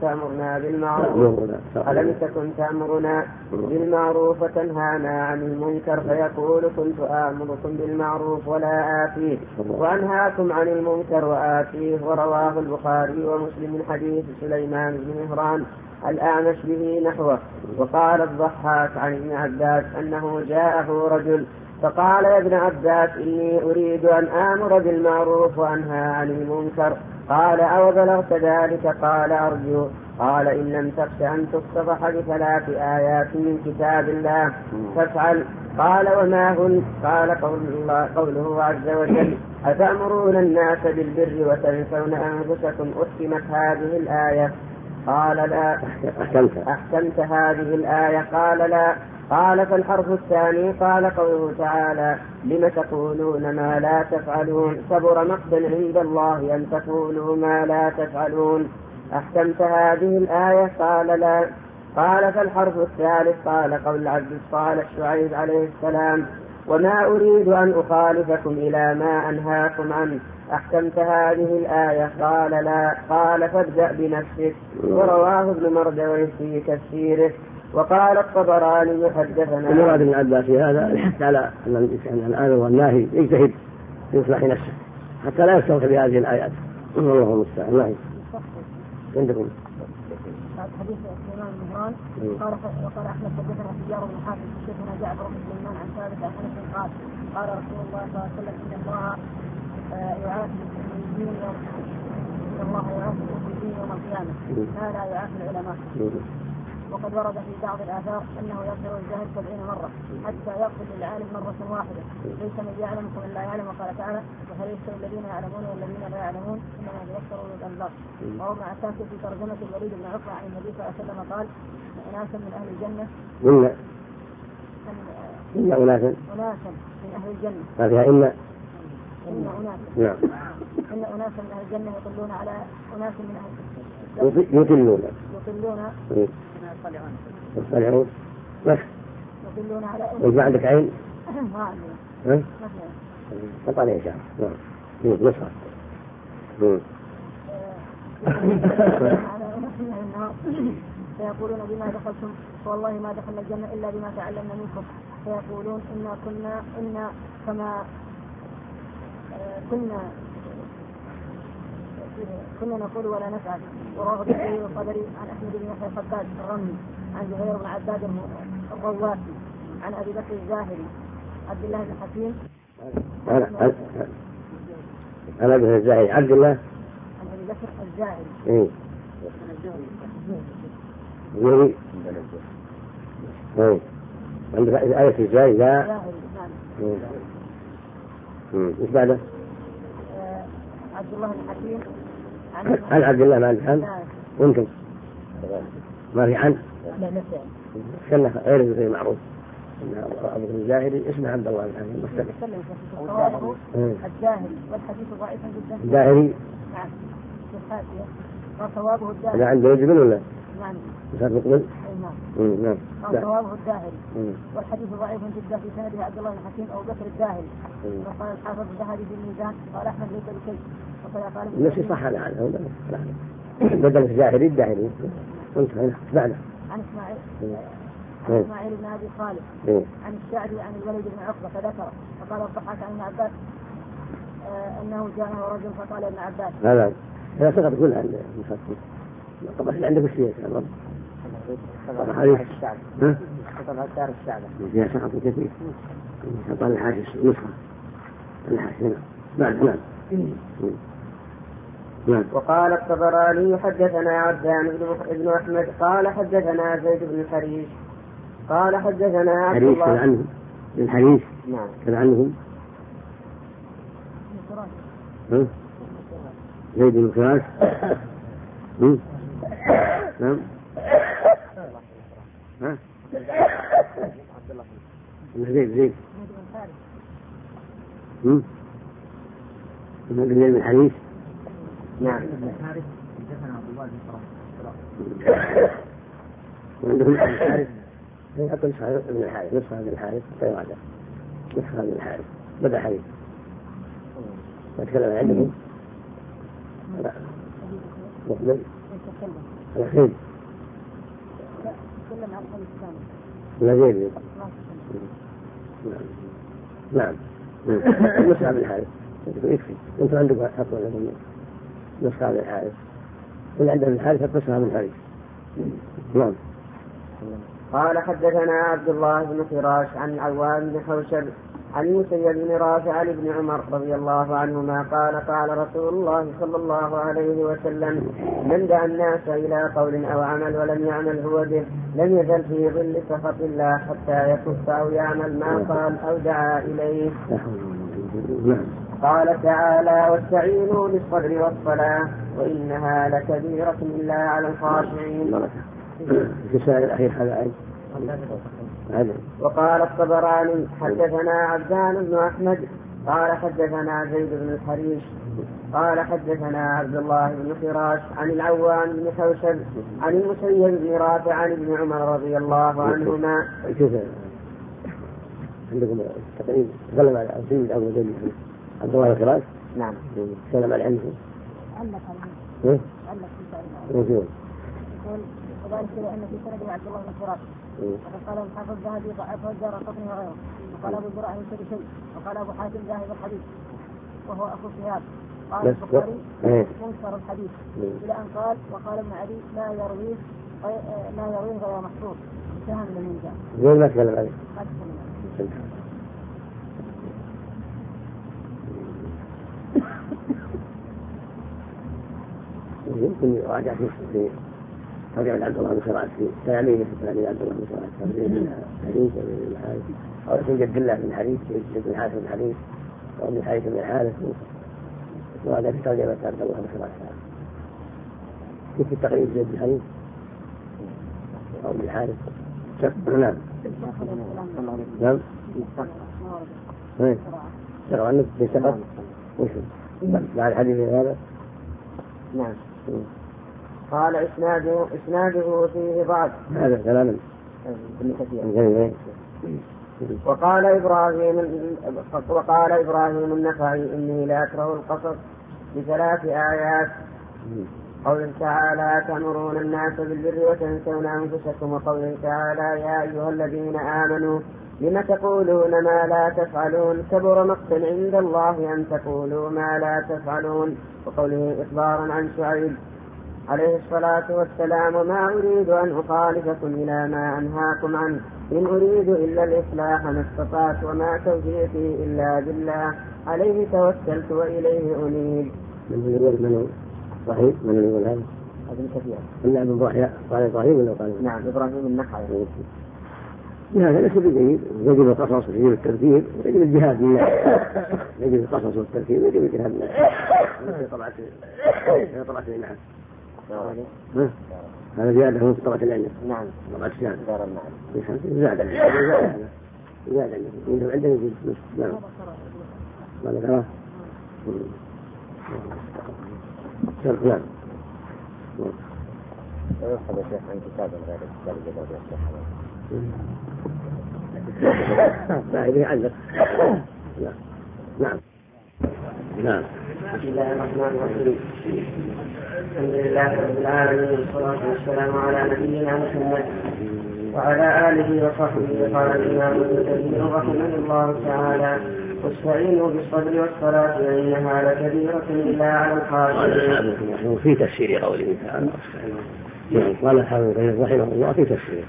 تأمرنا بالمعروف وتنهانا عن المنكر فيقول كنت آمركم بالمعروف ولا آتيه وأنهاكم عن المنكر وآتيه. ورواه البخاري ومسلم من حديث سليمان بن مهران الأعمش به نحوه. وقال الضحاك عن ابن عباس أنه جاءه رجل فقال يا ابن عباس إني أريد أن آمر بالمعروف وأنهى عن المنكر قال أو بلغت ذلك قال أرجو قال إن لم تخش أن تصطبح ب3 آيات من كتاب الله فافعل قال وما هن قال قوله عز وجل أتأمرون الناس بالبر وتنسون أنفسكم أختمت هذه الآية قال لا أحكمت هذه الآية قال لا قال فالحرف الثاني قال قوله تعالى لم تقولون ما لا تفعلون كبر مقتا عند الله أن تقولوا ما لا تفعلون أحكمت هذه الآية قال لا قال فالحرف الثالث قال قول عبد الصالح شعيب عليه السلام وما أريد أن أخالفكم إلى ما أنهاكم عنه أحكمت هذه الآية قال لا قال فابدأ بنفسك. ورواه ابن مردوي في تفسيره وقال الطبراني حدثنا. المراد من عباس في هذا الحث على أن الآمر والناهي يجتهد في إصلاح نفسه حتى لا يستوفي بهذه الآيات. الله المستعان. الله عندكم حديث سليمان بن مهران وقال احمد حدثنا سيار بن حاتم حدثنا جعفر بن سليمان عن ثابت عن انس قال قال رسول الله صلى الله عليه وسلم ان الله يعافي المسلمين يوم القيامه ما لا يعافي العلماء. وقد ورد في بعض الآثار أنه يغفر الجاهل 70 مرة حتى يغفر للعالم مرة واحدة ليس من يعلم كمن لا يعلم. وقال تعالى وهل يستوي الذين يعلمون والذين لا يعلمون إنما يذكر أولو الألباب. وهو مع التاكد في ترجمة الوليد بن عقبة عن النبي صلى الله عليه وسلم قال أناسا من أهل الجنة أناسا من أهل الجنة فيها إن أناسا من أهل الجنة يطلون على أناس من أهل يطلون يطلعون يطلون على ما عندك عين؟ ما عندنا فطلع يا شعر نصر فيقولون بما دخلتم والله ما دخلنا الجنة إلا بما تعلمنا منكم. فيقولون إنا كنا نقول ولا نفعل. ورواه الزهري والطبري عن أحمد بن يحيى الخباز الرملي عن زهير بن عباد الرواسي عن أبي بكر الزاهري عبد الله بن حكيم عن أبي بكر الزاهري عبد الله عن أبي بكر الزاهري زهري عندك آية الزاهري لا إيش بعده؟ عبد الله بن حكيم عن عبد الله ما عن وانتم ما في عن لا نفسه كان غير معروف أبو الزاهري اسمه عبد الله بن حكيم مستقل الزاهري والحديث ضعيف جدا. الزاهري نعم وصوابه الزاهري. هذا عنده رجل ولا؟ نعم مصاب يقول نعم وصوابه الزاهري والحديث ضعيف جدا في سنده عبد الله بن حكيم أو بكر الزاهري. وقال الحافظ الذهبي في الميزان قال أحمد ليس بشيء. نفسي صح هذا بدل الزاهري الداهري. وانت هنا بعده عن إسماعيل بن أبي خالد عن الشعبي عن الوليد بن عقبة فذكره. فقال الضحاك عن ابن عباس أنه جاءه رجل فقال ابن عباس لا سقط كلها المفصل طبعا اللي عندك الشيء يا رب طبعا الشعب فيها سقط كثير طبعا الحاجز نسخة الحاجز نعم. وقال الطبراني حدثنا عبدان بن أحمد قال حدثنا زيد بن حريش قال حدثنا عبد الله كذا عنهم الحريش نعم كذا عنهم زيد بن فراس نعم زيد زيد بن حريش نعم وعندهم الحارث يحط نسخة ابن الحارث نسخة ابن الحارث فيراجع نسخة ابن الحارث بدأ حديث وتكلم عندهم لا مقبل الأخير لا زيد نعم نسخة ابن الحارث يكفي انتم عندكم حطوا لكم نسخة ابن الحارث واللي عندهم الحارث حط نسخة ابن الحارث. نعم. قال حدثنا عبد الله بن فراش عن عوام بن حوشب عن المسيب بن رافع عن ابن عمر رضي الله عنهما قال قال رسول الله صلى الله عليه وسلم من دعا الناس إلى قول أو عمل ولم يعمل هو به لم يزل في ظل سخط الله حتى يكف أو يعمل ما قال أو دعا إليه. قال تعالى واستعينوا بالصبر والصلاة وإنها لكبيرة إلا على الخاشعين. الرسالة الأخير هذا وقال الطبراني حدثنا عبدان بن أحمد قال حدثنا زيد بن الحريش قال حدثنا عبد الله بن فراش عن العوام بن حوشب عن المسيب بن رافع عن ابن عمر رضي الله عنهما. عندكم تقريبا تكلم على سيد أبو زيد عبد الله بن فراش. نعم. تكلم على عنده. علق وذلك لأن في سند عبد الله بن فراش وقد قال الحافظ الذهبي ضعفه الدارقطني وغيره. وقال ابو زرع ليس بشيء. وقال ابو حاتم ذاهب الحديث وهو اخو شهاب. قال البخاري منكر الحديث الى ان قال وقال ابن علي لا يرويه غير محفوظ. انتهى من المنجا. زين ما تكلم عليه. يمكن يراجع في ترجمة عبد الله بن سراج في تلاميذه تلاميذ عبد الله بن سراج ترجمة الحديث وابن الحارث أو يوجد الله بن الحديث يوجد بن حارث بن الحديث أو ابن الحارث بن الحارث وهذا في ترجمة عبد الله بن سراج في التقريب زيد بن الحديث أو ابن الحارث. نعم نعم شرع عنك بسفر وشو بعد الحديث هذا. نعم. قال إسناده فيه ضعف. هذا كلام ابن كثير. وقال إبراهيم النخعي إني لا أكره القصص بثلاث آيات. قوله تعالى تأمرون الناس بالبر وتنسون أنفسكم. وقوله تعالى يا أيها الذين آمنوا لم تقولون ما لا تفعلون كبر مقتا عند الله أن تقولوا ما لا تفعلون. وقوله إخبارا عن شعيب عليه الصلاة والسلام وما أريد أن أخالفكم إلى ما أنهاكم عنه إن أريد إلا الإصلاح ما استطعت وما توفيقي إلا بالله عليه توكلت وإليه أنيب. صحيح من يقول هذا؟ ابن كثير. إلا ابن قال إبراهيم ولا قال؟ نعم إبراهيم النخعي. هذا ليس بجيد. يجب القصص ويجب الترتيب ويجب الجهاد لله. يجب القصص والترتيب ويجب الجهاد لله. هذا طبعة الإنعام. هذا زيادة من طبعة الإنعام. نعم. طبعة الشام. دار النعم. زيادة عندنا يجب. نعم. ماذا ترى؟ نعم. يوحد الشيخ عن كتاب غير كتاب الجباب والشيخ. لا يبي يعلق. نعم. نعم. بسم الله الرحمن الرحيم. الحمد لله رب العالمين والصلاة والسلام على نبينا محمد وعلى آله وصحبه. قال الإمام ابن كثير رحمه الله تعالى واستعينوا بالصبر والصلاة فإنها لكبيرة إلا على الخاشعين. في تفسير قوله تعالى قال الحافظ رحمه الله في تفسير.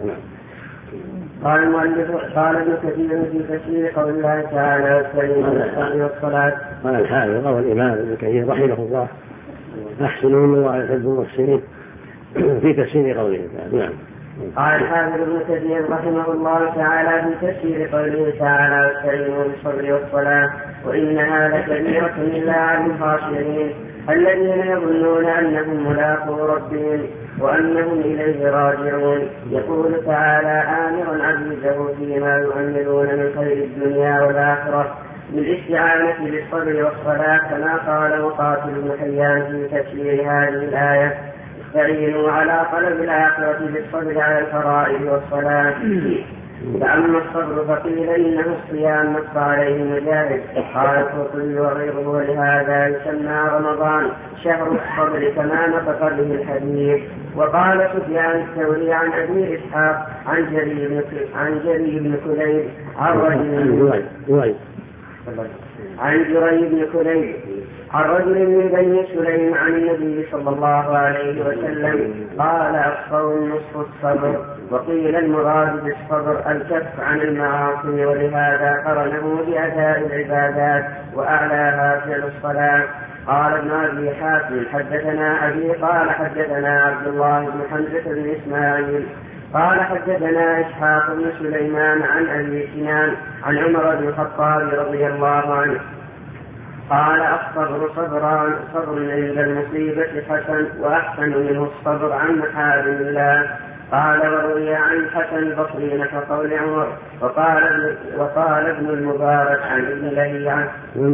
قال المؤلف قال ابن كثير في تفسير قول الله تعالى واستعينوا بالصبر والصلاة. قال الحافظ والإمام ابن كثير رحمه الله أحسنون وأعز المحسنين في تفسير قوله تعالى. نعم. قال الحافظ ابن كثير رحمه الله تعالى في تفسير قوله تعالى واستعينوا بالصبر والصلاة وإنها لكبيرة إلا على الخاشعين الذين يظنون أنهم ملاقو ربهم وأنهم إليه راجعون. يقول تعالى آمرا عزيزه فيما يؤملون من خير الدنيا والآخرة بالاستعانة بالصبر والصلاة كما قال مقاتل بن حيان في تفسير هذه الآية استعينوا على طلب الآخرة بالصبر على الفرائض والصلاة. فأما الصبر فقيل إنه الصيام نص عليه مجاهد قال القرطبي وغيره ولهذا يسمى رمضان شهر الصبر كما نطق به الحديث. وقال سفيان الثوري عن أبي إسحاق عن جرير بن كليب عن رجل من بني سليم عن النبي صلى الله عليه وسلم قال الصوم نصف الصبر. وقيل المراد بالصبر الكف عن المعاصي ولهذا قرنه بأداء العبادات وأعلاها فعل الصلاة. قال ابن أبي حاتم حدثنا أبي قال حدثنا عبد الله بن حمزة بن إسماعيل قال حدثنا إسحاق بن سليمان عن أبي سنان عن عمر بن الخطاب رضي الله عنه قال الصبر صبر عند المصيبة حسن وأحسن منه الصبر عن محارم الله. قال وروي عن الحسن البصري نحو قول عمر. وقال ابن المبارك عن ابن لهيعة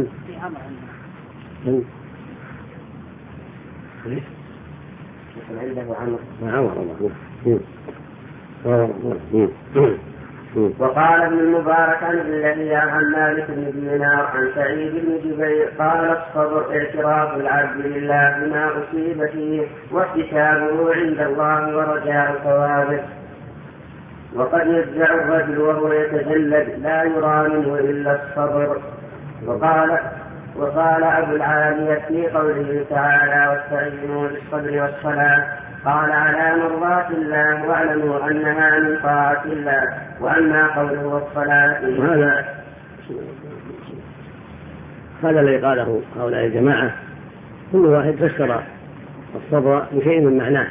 وقال ابن المبارك عن ابن لهيعة عن مالك بن دينار عن سعيد بن جبير قال الصبر اعتراف العبد لله بما أصيب فيه واحتسابه عند الله ورجاء ثوابه. وقد يجزع الرجل وهو يتجلد لا يرى منه إلا الصبر. وقال أبو العالية في قوله تعالى واستعينوا بالصبر والصلاة قال على مرضاة الله واعلموا أنها من طاعة الله. وأما قوله والصلاة هذا الذي قاله هؤلاء الجماعة كل واحد فسر الصبر بشيء من معناه.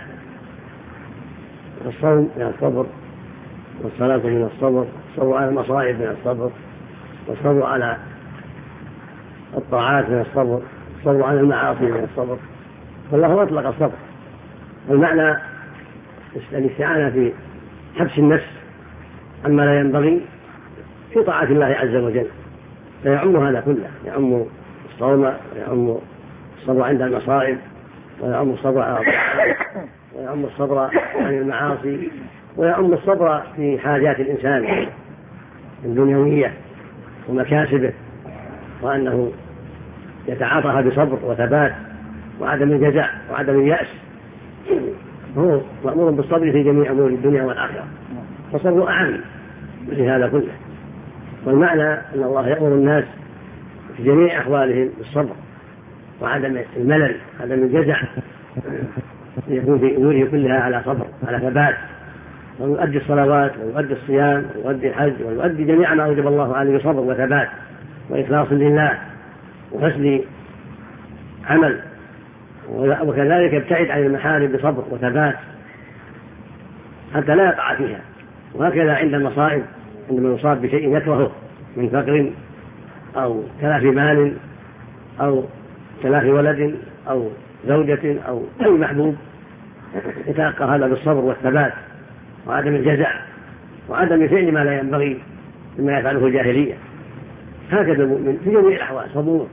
الصوم من الصبر، والصلاة من الصبر، الصبر على المصائب من الصبر، والصبر على الطاعات من الصبر، الصبر على المعاصي من الصبر. فالله أطلق الصبر، والمعنى الاستعانة في حبس النفس عما لا ينبغي في طاعة الله عز وجل، فيعم هذا كله، يعم الصوم، ويعم الصبر عند المصائب، ويعم الصبر على الطاعات، ويعم الصبر عن المعاصي، ويعم الصبر في حاجات الإنسان الدنيوية ومكاسبه، وأنه يتعاطاها بصبر وثبات وعدم الجزع وعدم اليأس. هو مأمور بالصبر في جميع أمور الدنيا والآخرة، فالصبر أعم في هذا كله. والمعنى أن الله يأمر الناس في جميع أحوالهم بالصبر وعدم الملل، عدم الجزع، يكون في أموره كلها على صبر، على ثبات، ويؤدي الصلوات ويؤدي الصيام ويؤدي الحج ويؤدي جميع ما أوجب الله عليه بصبر وثبات وإخلاص لله وحسن عمل، وكذلك يبتعد عن المحارم بصبر وثبات حتى لا يقع فيها. وهكذا عند المصائب، عندما يصاب بشيء يكرهه من فقر أو تلافي مال أو تلافي ولد أو زوجة أو أي محبوب، يتلقى هذا بالصبر والثبات وعدم الجزع وعدم فعل ما لا ينبغي مما يفعله الجاهلية. هكذا المؤمن في جميع الأحوال صبور،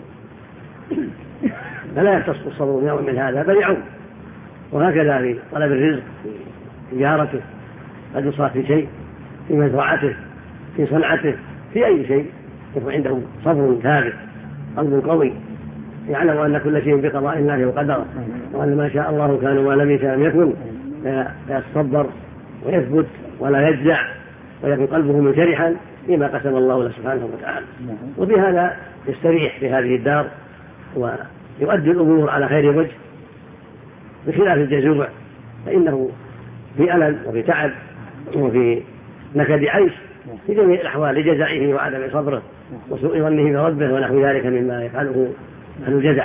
فلا يختص الصبر بيوم من هذا بل يعم. وهكذا في طلب الرزق، في تجارته، قد يصاب في شيء، في مزرعته، في صنعته، في أي شيء يكون عنده صبر ثابت، قلب قوي، يعلم أن كل شيء بقضاء الله وقدره، وأن ما شاء الله كان وما لم يشاء يكن، فيتصبر ويثبت ولا يجزع ويكون قلبه منشرحا فيما قسم الله له سبحانه وتعالى. وبهذا يستريح في هذه الدار ويؤدي الأمور على خير وجه، بخلاف الجزوع فإنه في ألم وفي تعب وفي نكد عيش في جميع الأحوال لجزعه وعدم صبره وسوء ظنه بربه ونحو ذلك مما يفعله عن الجزع.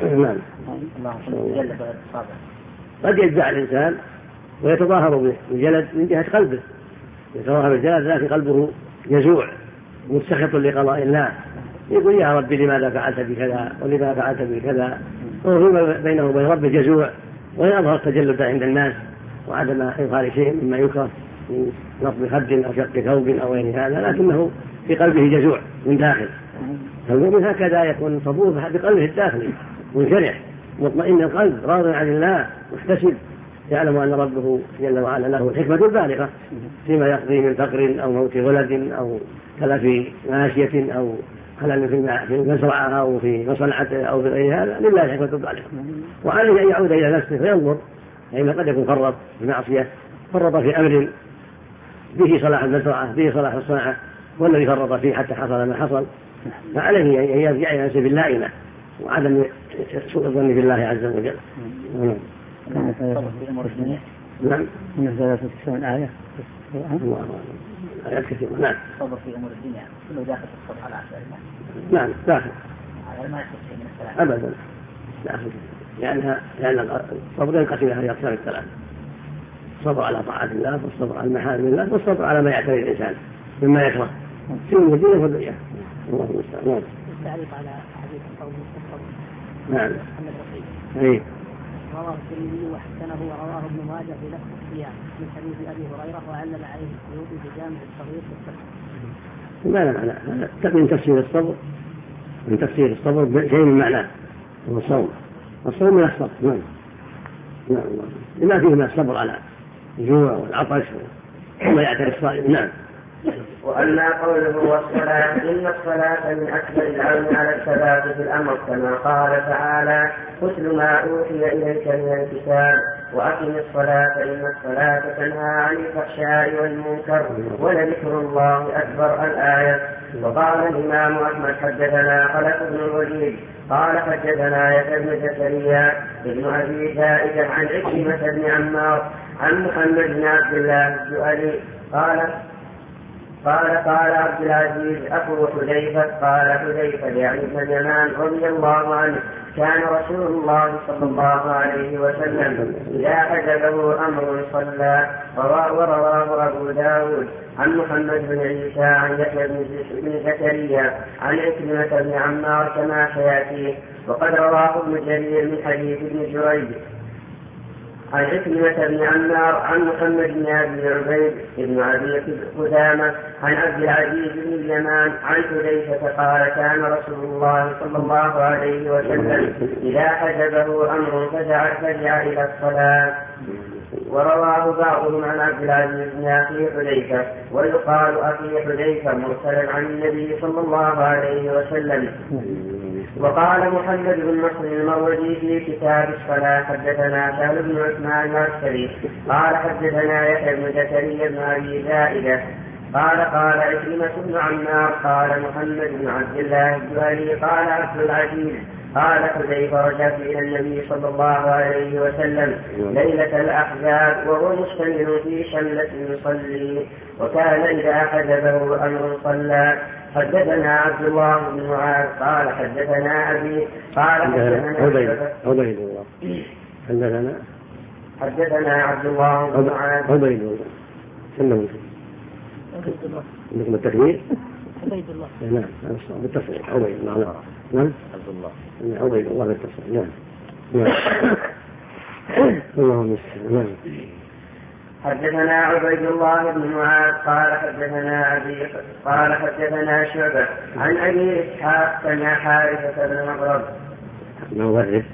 قد يجزع الإنسان ويتظاهر بالجلد من جهة قلبه، يتظاهر بالجلد لكن قلبه جزوع مستخط لقضاء الله، يقول يا ربي لماذا فعلت بكذا ولماذا فعلت بكذا، وهو بينه وبين ربه جزوع، ويظهر التجلد عند الناس وعدم إظهار شيء مما يكره من نصب خد أو شق ثوب أو غير هذا، لكنه في قلبه جزوع من داخل. فالمؤمن هكذا يكون صبور بقلبه الداخلي منشرح مطمئن القلب راض عن الله محتسب، يعلم أن ربه جل وعلا له الحكمة البالغة فيما يقضي من فقر أو موت ولد أو تلف ماشية أو خلل في مزرعة أو في مصنعته أو في غير هذا، لله الحكمة البالغة. وعليه أن يعود إلى نفسه فينظر، فإن قد يكون فرط في معصية، فرط في أمر به صلاح المزرعة به صلاح الصنعة والذي فرط فيه حتى حصل ما حصل، فعليه أن يرجع إلى نفسه باللائمة وعدم سوء الظن بالله عز وجل. نعم. نعم. الآية آيات كثيرة. نعم. الصبر في أمور الدنيا كله داخل في الصبر على أسباب الله. نعم داخل. ما يخص شيء من الثلاث. أبدا داخل، لأن الصبر ينقسم إلى أقسام الثلاث: الصبر على طاعة الله، والصبر على محارم الله، والصبر على ما يعتري الإنسان مما يكره في الدين والدنيا. الله المستعان. التعليق على حديث قول الصبر. نعم. أي. رواه الترمذي وحسنه ورواه ابن ماجه في لفظ الصيام من حديث ابي هريره وعلم عليه السيوطي في جامع الصغير في الصبر. ما له معنى هذا من تفسير الصبر، من تفسير الصبر شيء من معناه هو الصوم. الصوم من الصبر. نعم نعم لما فيه من الصبر على الجوع والعطش وما يعتري الصائم. نعم. وأما قوله والصلاة إن الصلاة من أكبر العون على الثبات في الأمر كما قال تعالى اتل ما أوحي إليك من الكتاب وأقم الصلاة إن الصلاة تنهى عن الفحشاء والمنكر ولذكر الله أكبر الآية. وقال الإمام أحمد حدثنا خلف بن الوليد قال حدثنا يحيى بن زكريا بن أبي زائدة عن عكرمة بن عمار عن محمد بن عبد الله الجؤلي قال عبد العزيز أخو حذيفة قال حذيفة يعني بن اليمان رضي الله عنه كان رسول الله صلى الله عليه وسلم إذا حجبه أمر صلى. ورواه أبو داود عن محمد بن عيسى عن يحيى بن زكريا عن عكرمة بن عمار كما سيأتي. وقد رواه ابن جرير من حديث ابن جريج عن عكرمة بن عمار عن محمد بن أبي عبيد بن أبي قدامة عن عبد العزيز بن اليمان عن حذيفة قال كان رسول الله صلى الله عليه وسلم إذا حجبه أمر فزع إلى الصلاة. ورواه بعضهم عن عبد العزيز بن أخي حذيفة ويقال أخي حذيفة مرسلا عن النبي صلى الله عليه وسلم. وقال محمد بن نصر المروزي في كتاب الصلاة حدثنا سهل بن عثمان العسكري قال حدثنا يحيى بن زكريا بن أبي زائدة قال عكرمة بن عمار قال محمد بن عبد الله الجؤلي قال عبد العزيز قال حذيفة رجعت إلى النبي صلى الله عليه وسلم ليلة الأحزاب وهو مشتمل في شملة يصلي وكان إذا حجبه أمر صلى. حدثنا عبد الله بن معاذ قال حدثنا أبي قال حدثنا عبد الله بن معاذ عبيد الله عندكم التكبير عبيد الله نعم بالتصريح عبيد الله نعم عبد الله عبيد الله بالتصريح نعم اللهم نعم. حدثنا عبيد الله بن معاذ قال حدثنا أبي قال حدثنا شعبة عن أبي إسحاق سمع حارثة بن مغرب مورث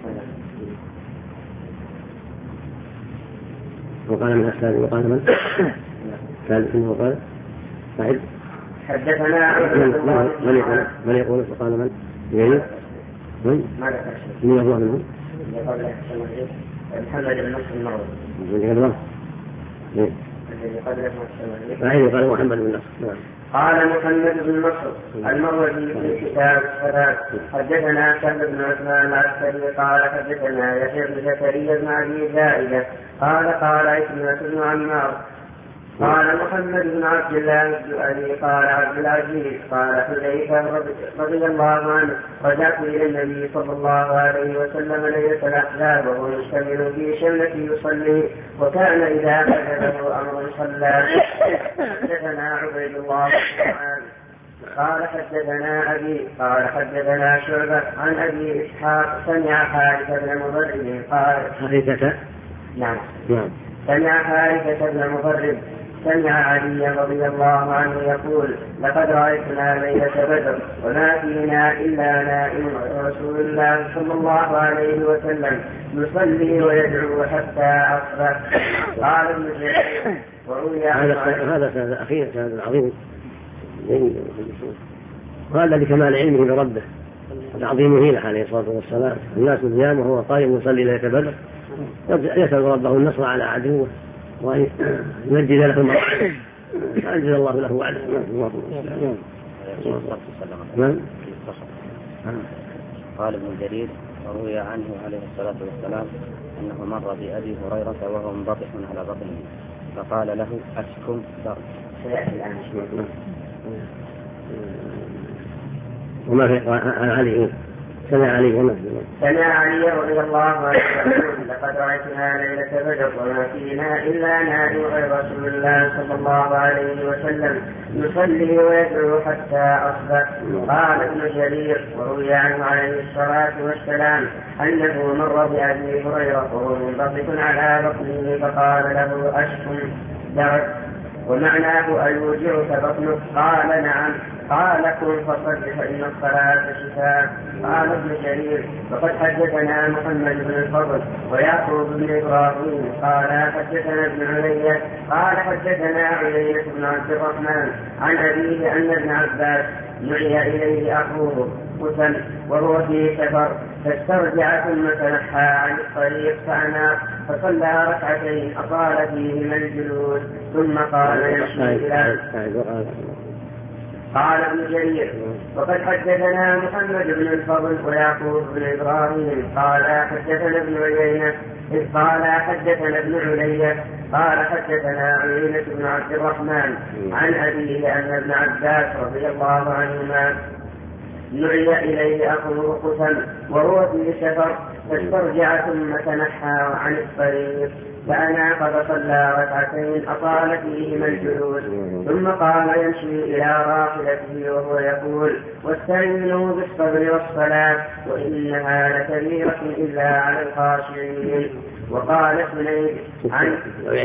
وقال من أسلام وقال من ثالث وقال صحيح. حدثنا عبيد الله من يقول وقال من يقول من يقول منهم محمد بن نصر المروزي قال محمد بن نصر قال محمد بن نصر المروزي في كتاب الصلاة حدثنا سهل بن عثمان العسكري قال حدثنا يحيى بن زكريا بن أبي زائدة قال عكرمة بن عمار قال محمد بن عبد الله الجؤلي قال عبد العزيز قال حذيفة رضي الله عنه رجعت إلى النبي صلى الله عليه وسلم ليلة الأحزاب وهو مشتمل في شملة يصلي وكان إذا حدثه أمر صلى. حدثنا عبيد الله بن معاذ قال حدثنا أبي قال حدثنا شعبة عن أبي إسحاق سمع حارثة بن مضرب قال حارثة نعم سمع حارثة بن مضرب سمع علي رضي الله عنه يقول لقد رأيتنا ليلة بدر وما فينا إلا نائم رسول الله صلى الله عليه وسلم يصلي ويدعو حتى أصبح. قال ابن جرير وروي هذا أخير هذا العظيم وهذا لكمال علمه بربه وتعظيمه له عليه الصلاة والسلام. الناس نيام وهو قائم يصلي ليلة بدر يسأل ربه النصر على عدوه وأن يمجد له المرأة فأنزل الله له وعده. قال ابن جرير وروي عنه عليه الصلاة والسلام أنه مر بأبي هريرة وهو منبطح على بطنه فقال له أسكم ضرب. وما في علي سمع علي رضي الله عنه يقول لقد رأيتنا ليلة بدر وما فينا إلا نائم غير رسول الله صلى الله عليه وسلم يصلي ويدعو حتى أصبح. قال ابن جرير وروي عنه عليه الصلاة والسلام أنه مر بأبي هريرة وهو منبطح على بطنه فقال له أشكم درد ومعناه أيوجعك بطنك؟ قال نعم. قال كن فصل فإن الصلاة شفاء. قال ابن جرير وقد حدثنا محمد بن الفضل ويعقوب بن إبراهيم قال حدثنا ابن علي قال حدثنا علي بن عبد الرحمن عن أبيه أن ابن عباس دعي إليه أخوه قسم وهو في سفر فاسترجع ثم تنحى عن الطريق فأناق فصلى ركعتين أطال فيهما الجلوس ثم قال يمشي إلى قال ابن جرير وقد حدثنا محمد بن الفضل ويعقوب بن إبراهيم قال حدثنا ابن عيينة إذ قال حدثنا ابن علية قال حدثنا عيينة بن عبد الرحمن عن أبيه أن ابن عباس رضي الله عنهما نعي إليه أخوه قسم وهو في سفر فاسترجع ثم تنحى عن الطريق فأناق فصلى ركعتين أطال فيهما الجلوس ثم قال يمشي إلى راحلته وهو يقول واستعينوا بالصبر والصلاة وإنها لكبيرة إلا على الخاشعين. وقال سنيد عن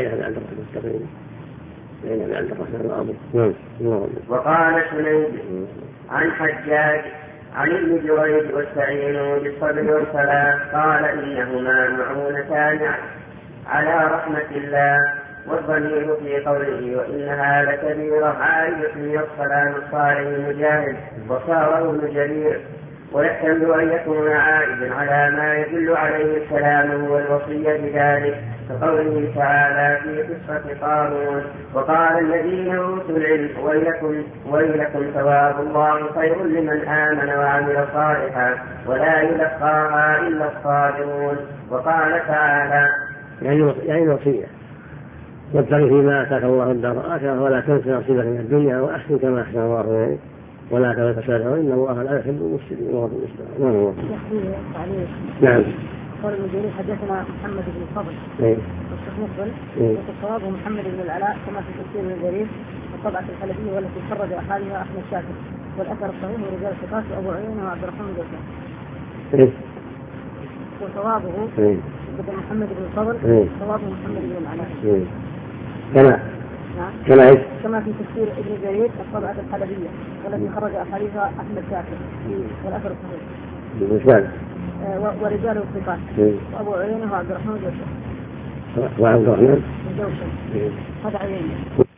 وقال سنيد عن حجاج عن ابن جريج واستعينوا بالصبر والصلاة قال إنهما معونتان على رحمة الله والضمير في قوله وإنها لكبيرة عائدة والسلام الصالح مجاهد وصاره ابن جرير ويحتمل أن يكون عائدا على ما يدل عليه الكلام والوصية بذلك كقوله تعالى في قصة قارون وقال الذين أوتوا العلم ويلكم ثواب الله خير لمن آمن وعمل صالحا ولا يلقاها إلا الصابرون. وقال تعالى يعني وصية وابتغ فيما آتاك الله الدار الآخرة ولا تنس نصيبك من الدنيا وأحسن كما أحسن الله إليك ولا تبغي فسادا إن الله لا يحب المفسدين. نعم. قال ابن جرير حدثنا محمد بن الفضل والشيخ مقبل والصواب محمد بن العلاء كما في تفسير ابن جرير والطبعة الحلبية والتي خرج أحادها أحمد شاكر والأثر الصحيح ورجال الثقات أبو عيينة وعبد الرحمن جوزان. وصوابه بدل محمد بن الفضل صوابه محمد بن العلاء كما في تفسير ابن جرير الطبعة الحلبية والتي خرج أحادها أحمد شاكر والأثر الصحيح ورجال الثقات وأبو عيينة وعبد الرحمن جوزان. وعبد الرحمن جوزان هذا عيينة.